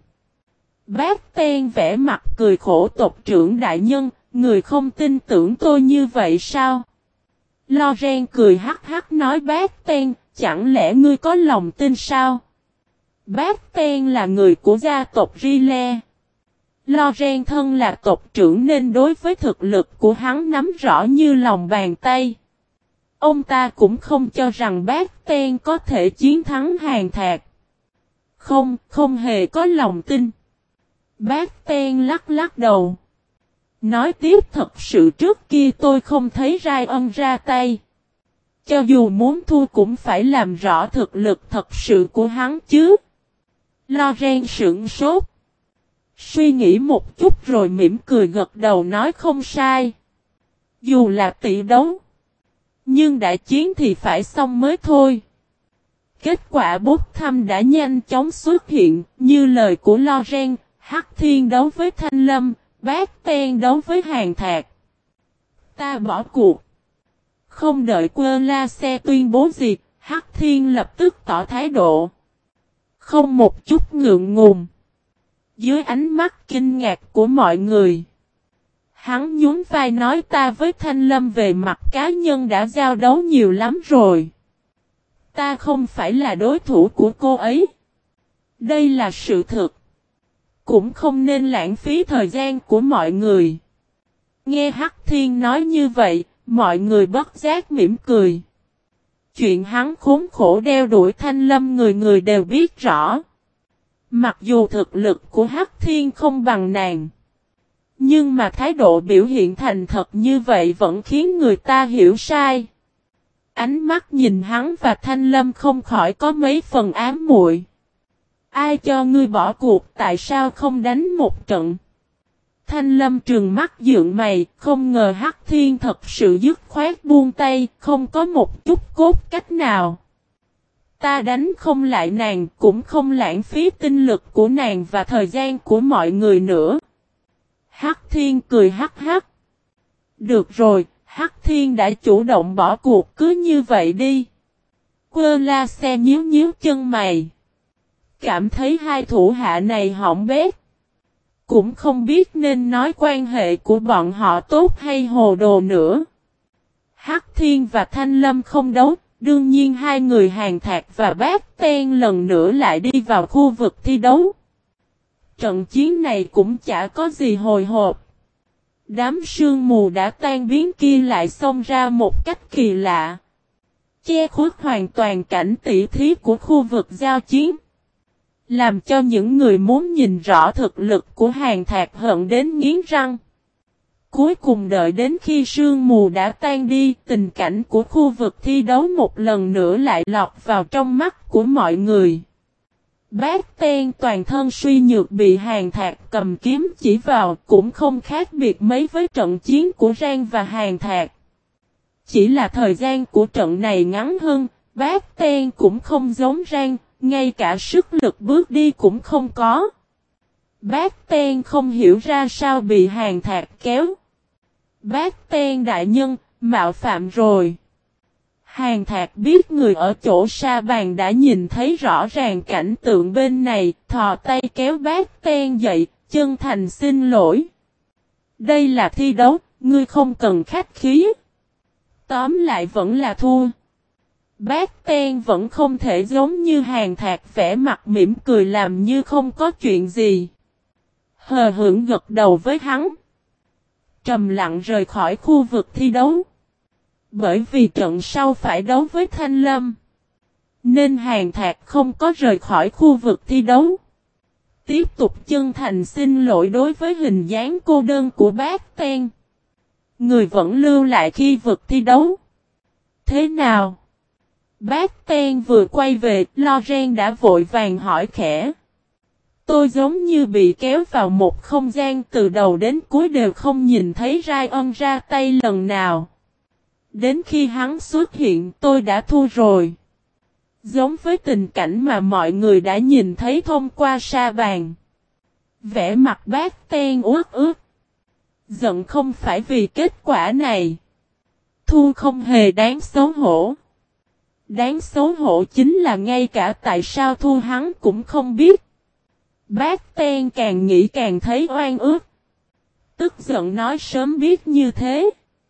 Bác Ten vẽ mặt cười khổ, tộc trưởng đại nhân, người không tin tưởng tôi như vậy sao? Loren cười hắc hắc nói Bác Ten, chẳng lẽ ngươi có lòng tin sao? Bác Ten là người của gia tộc Rile. Loren thân là tộc trưởng nên đối với thực lực của hắn nắm rõ như lòng bàn tay. Ông ta cũng không cho rằng bác Ten có thể chiến thắng Hàn Thạc. Không hề có lòng tin. Bác Ten lắc lắc đầu. Nói tiếp thật sự trước kia tôi không thấy Ryan ra tay. Cho dù muốn thua cũng phải làm rõ thực lực thật sự của hắn chứ. Loren sững sốt. Suy nghĩ một chút rồi mỉm cười gật đầu nói không sai. Dù là tỷ đấu. Nhưng đã chiến thì phải xong mới thôi. Kết quả bốc thăm đã nhanh chóng xuất hiện. Như lời của Loren, Hắc Thiên đấu với Thanh Lâm, Bác Ten đấu với Hàn Thạc. Ta bỏ cuộc. Không đợi Quơ La Xe tuyên bố gì, Hắc Thiên lập tức tỏ thái độ. Không một chút ngượng ngùng. Dưới ánh mắt kinh ngạc của mọi người. Hắn nhún vai nói ta với Thanh Lâm về mặt cá nhân đã giao đấu nhiều lắm rồi. Ta không phải là đối thủ của cô ấy. Đây là sự thật. Cũng không nên lãng phí thời gian của mọi người. Nghe Hắc Thiên nói như vậy, mọi người bất giác mỉm cười. Chuyện hắn khốn khổ đeo đuổi Thanh Lâm người người đều biết rõ. Mặc dù thực lực của Hắc Thiên không bằng nàng. Nhưng mà thái độ biểu hiện thành thật như vậy vẫn khiến người ta hiểu sai. Ánh mắt nhìn hắn và Thanh Lâm không khỏi có mấy phần ám muội. Ai cho ngươi bỏ cuộc, tại sao không đánh một trận? Thanh Lâm trừng mắt dựng mày, không ngờ Hắc Thiên thật sự dứt khoát buông tay, không có một chút cốt cách nào. Ta đánh không lại nàng, cũng không lãng phí tinh lực của nàng và thời gian của mọi người nữa. Hắc Thiên cười hắc hắc. Được rồi, Hắc Thiên đã chủ động bỏ cuộc, cứ như vậy đi. Quơ La Xe nhíu nhíu chân mày. Cảm thấy hai thủ hạ này hỏng bét. Cũng không biết nên nói quan hệ của bọn họ tốt hay hồ đồ nữa. Hắc Thiên và Thanh Lâm không đấu, đương nhiên hai người Hàn Thạc và Bác Ten lần nữa lại đi vào khu vực thi đấu. Trận chiến này cũng chả có gì hồi hộp. Đám sương mù đã tan biến kia lại xông ra một cách kỳ lạ. Che khuất hoàn toàn cảnh tỉ thí của khu vực giao chiến. Làm cho những người muốn nhìn rõ thực lực của Hàn Thạc hận đến nghiến răng. Cuối cùng đợi đến khi sương mù đã tan đi, tình cảnh của khu vực thi đấu một lần nữa lại lọt vào trong mắt của mọi người. Bác Ten toàn thân suy nhược bị Hàn Thạc cầm kiếm chỉ vào cũng không khác biệt mấy với trận chiến của Rang và Hàn Thạc. Chỉ là thời gian của trận này ngắn hơn, Bác Ten cũng không giống Rang, ngay cả sức lực bước đi cũng không có. Bác Ten không hiểu ra sao bị Hàn Thạc kéo. Bác Ten đại nhân, mạo phạm rồi. Hàn Thạc biết người ở chỗ sa bàn đã nhìn thấy rõ ràng cảnh tượng bên này, thò tay kéo Bác Ten dậy, chân thành xin lỗi. Đây là thi đấu, ngươi không cần khách khí. Tóm lại vẫn là thua. Bác Ten vẫn không thể giống như Hàn Thạc vẻ mặt mỉm cười làm như không có chuyện gì. Hờ hững gật đầu với hắn. Trầm lặng rời khỏi khu vực thi đấu. Bởi vì trận sau phải đấu với Thanh Lâm. Nên Hàn Thạc không có rời khỏi khu vực thi đấu. Tiếp tục chân thành xin lỗi đối với hình dáng cô đơn của bác Ten. Người vẫn lưu lại khi vực thi đấu. Thế nào? Bác Ten vừa quay về, Loren đã vội vàng hỏi khẽ. Tôi giống như bị kéo vào một không gian từ đầu đến cuối đều không nhìn thấy Ryan ra tay lần nào. Đến khi hắn xuất hiện tôi đã thua rồi. Giống với tình cảnh mà mọi người đã nhìn thấy thông qua sa bàn. Vẻ mặt bác Ten uất ướt. Giận không phải vì kết quả này. Thua không hề đáng xấu hổ. Đáng xấu hổ chính là ngay cả tại sao thua hắn cũng không biết. Bác Ten càng nghĩ càng thấy oan ức. Tức giận nói sớm biết như thế.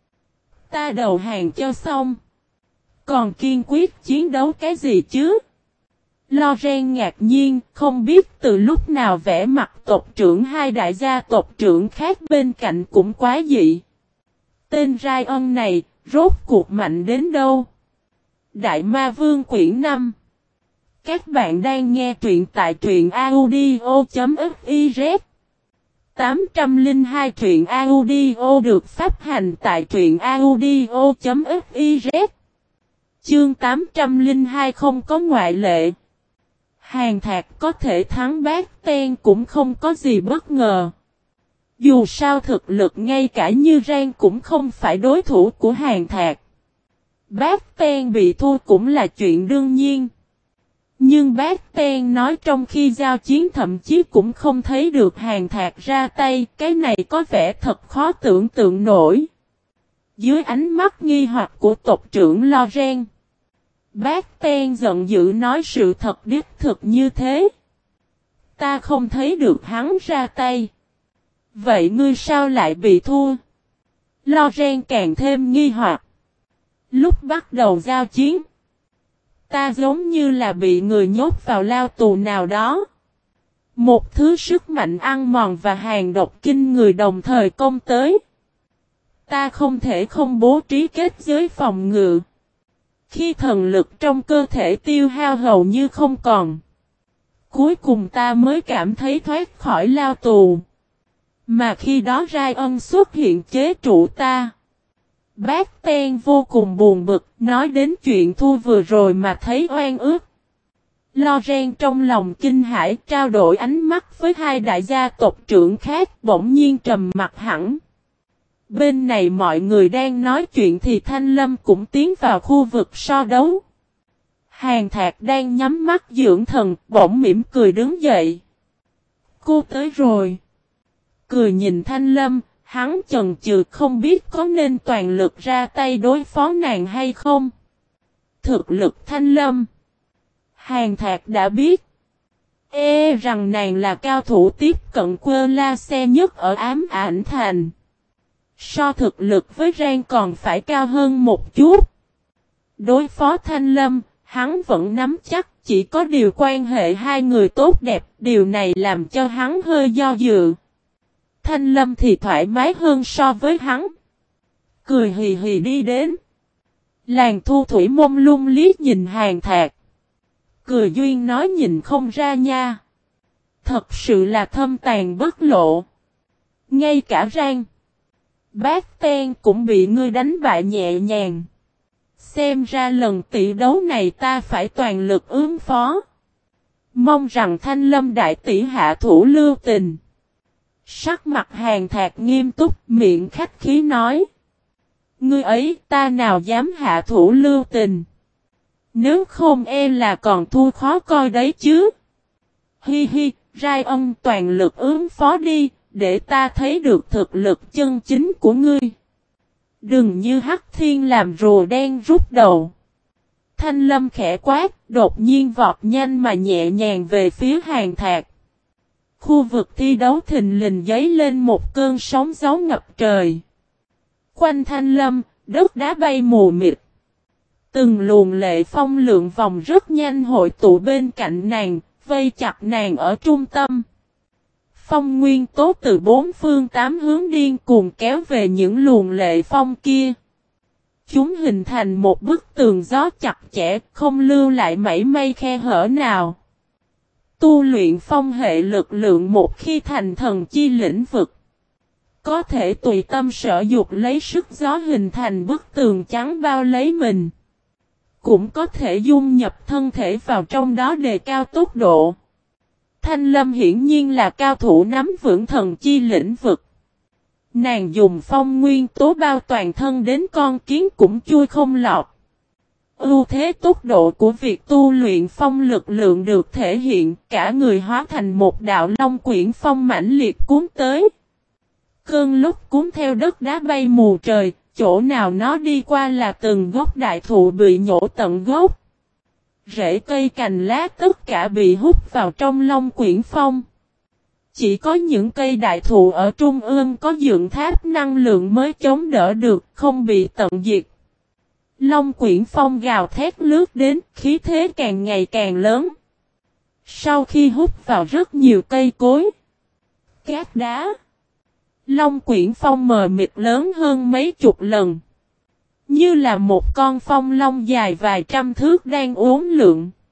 Ta đầu hàng cho xong. Còn kiên quyết chiến đấu cái gì chứ? Loren ngạc nhiên, không biết từ lúc nào vẻ mặt tộc trưởng hai đại gia tộc trưởng khác bên cạnh cũng quá dị. Tên Ryan này, rốt cuộc mạnh đến đâu? Đại Ma Vương quyển 5. Các bạn đang nghe truyện tại truyện audio.fiz. 802 truyện audio được phát hành tại truyện audio.fiz. Chương 802 không có ngoại lệ. Hàn Thạc có thể thắng Bát Ten cũng không có gì bất ngờ. Dù sao thực lực ngay cả như Rang cũng không phải đối thủ của Hàn Thạc. Bát Ten bị thua cũng là chuyện đương nhiên. Nhưng Bát Ten nói trong khi giao chiến thậm chí cũng không thấy được Hàn Thạc ra tay, cái này có vẻ thật khó tưởng tượng nổi. Dưới ánh mắt nghi hoặc của tộc trưởng Loren, Bát Ten giận dữ nói sự thật đích thực như thế. Ta không thấy được hắn ra tay. Vậy ngươi sao lại bị thua? Loren càng thêm nghi hoặc. Lúc bắt đầu giao chiến, ta giống như là bị người nhốt vào lao tù nào đó. Một thứ sức mạnh ăn mòn và hàn độc kinh người đồng thời công tới. Ta không thể không bố trí kết giới phòng ngự. Khi thần lực trong cơ thể tiêu hao hầu như không còn, cuối cùng ta mới cảm thấy thoát khỏi lao tù. Mà khi đó Ryan xuất hiện chế trụ ta. Bát Ten vô cùng buồn bực, nói đến chuyện thua vừa rồi mà thấy oan ức. Loren trong lòng kinh hãi trao đổi ánh mắt với hai đại gia tộc trưởng khác, bỗng nhiên trầm mặt hẳn. Bên này mọi người đang nói chuyện thì Thanh Lâm cũng tiến vào khu vực so đấu. Hàn Thạc đang nhắm mắt dưỡng thần, bỗng mỉm cười đứng dậy. Cô tới rồi. Cười nhìn Thanh Lâm, hắn chần chừ không biết có nên toàn lực ra tay đối phó nàng hay không. Thực lực Thanh Lâm, Hàn Thạc đã biết. Rằng nàng là cao thủ tiếp cận Quơ La Xe nhất ở Ám Ảnh Thành. So thực lực với Rang còn phải cao hơn một chút. Đối phó Thanh Lâm, hắn vẫn nắm chắc, chỉ có điều quan hệ hai người tốt đẹp, điều này làm cho hắn hơi do dự. Thanh Lâm thì thoải mái hơn so với hắn. Cười hì hì đi đến. Làng Thu Thủy mông lung liếc nhìn Hàn Thạc. Cười duyên nói nhìn không ra nha. Thật sự là thâm tàn bất lộ. Ngay cả Rang, Bát Ten cũng bị ngươi đánh bại nhẹ nhàng. Xem ra lần tỷ đấu này ta phải toàn lực ứng phó. Mong rằng Thanh Lâm đại tỷ hạ thủ lưu tình. Sắc mặt Hàn Thạc nghiêm túc, miệng khách khí nói. Ngươi ấy ta nào dám hạ thủ lưu tình. Nếu không là còn thua khó coi đấy chứ. Hi hi, Ryan toàn lực ứng phó đi, để ta thấy được thực lực chân chính của ngươi. Đừng như Hắc Thiên làm rùa đen rút đầu. Thanh Lâm khẽ quát, đột nhiên vọt nhanh mà nhẹ nhàng về phía Hàn Thạc. Khu vực thi đấu thình lình dấy lên một cơn sóng gió ngập trời. Quanh Thanh Lâm, đất đá bay mù mịt. Từng luồng lệ phong lượng vòng rất nhanh hội tụ bên cạnh nàng, vây chặt nàng ở trung tâm. Phong nguyên tố từ bốn phương tám hướng điên cuồng kéo về những luồng lệ phong kia. Chúng hình thành một bức tường gió chặt chẽ, không lưu lại mảy may khe hở nào. Tu luyện phong hệ lực lượng một khi thành thần chi lĩnh vực, có thể tùy tâm sở dục lấy sức gió hình thành bức tường trắng bao lấy mình. Cũng có thể dung nhập thân thể vào trong đó đề cao tốc độ. Thanh Lâm hiển nhiên là cao thủ nắm vững thần chi lĩnh vực. Nàng dùng phong nguyên tố bao toàn thân đến con kiến cũng chui không lọt. Ưu thế tốc độ của việc tu luyện phong lực lượng được thể hiện, cả người hóa thành một đạo long quyển phong mãnh liệt cuốn tới. Cơn lốc cuốn theo đất đá bay mù trời, chỗ nào nó đi qua là từng gốc đại thụ bị nhổ tận gốc. Rễ cây cành lá tất cả bị hút vào trong long quyển phong. Chỉ có những cây đại thụ ở trung ương có dựng tháp năng lượng mới chống đỡ được, không bị tận diệt. Long quyển phong gào thét lướt đến, khí thế càng ngày càng lớn. Sau khi hút vào rất nhiều cây cối, cát đá, Long Quyển Phong mờ mịt lớn hơn mấy chục lần. Như là một con phong long dài vài trăm thước đang uốn lượn.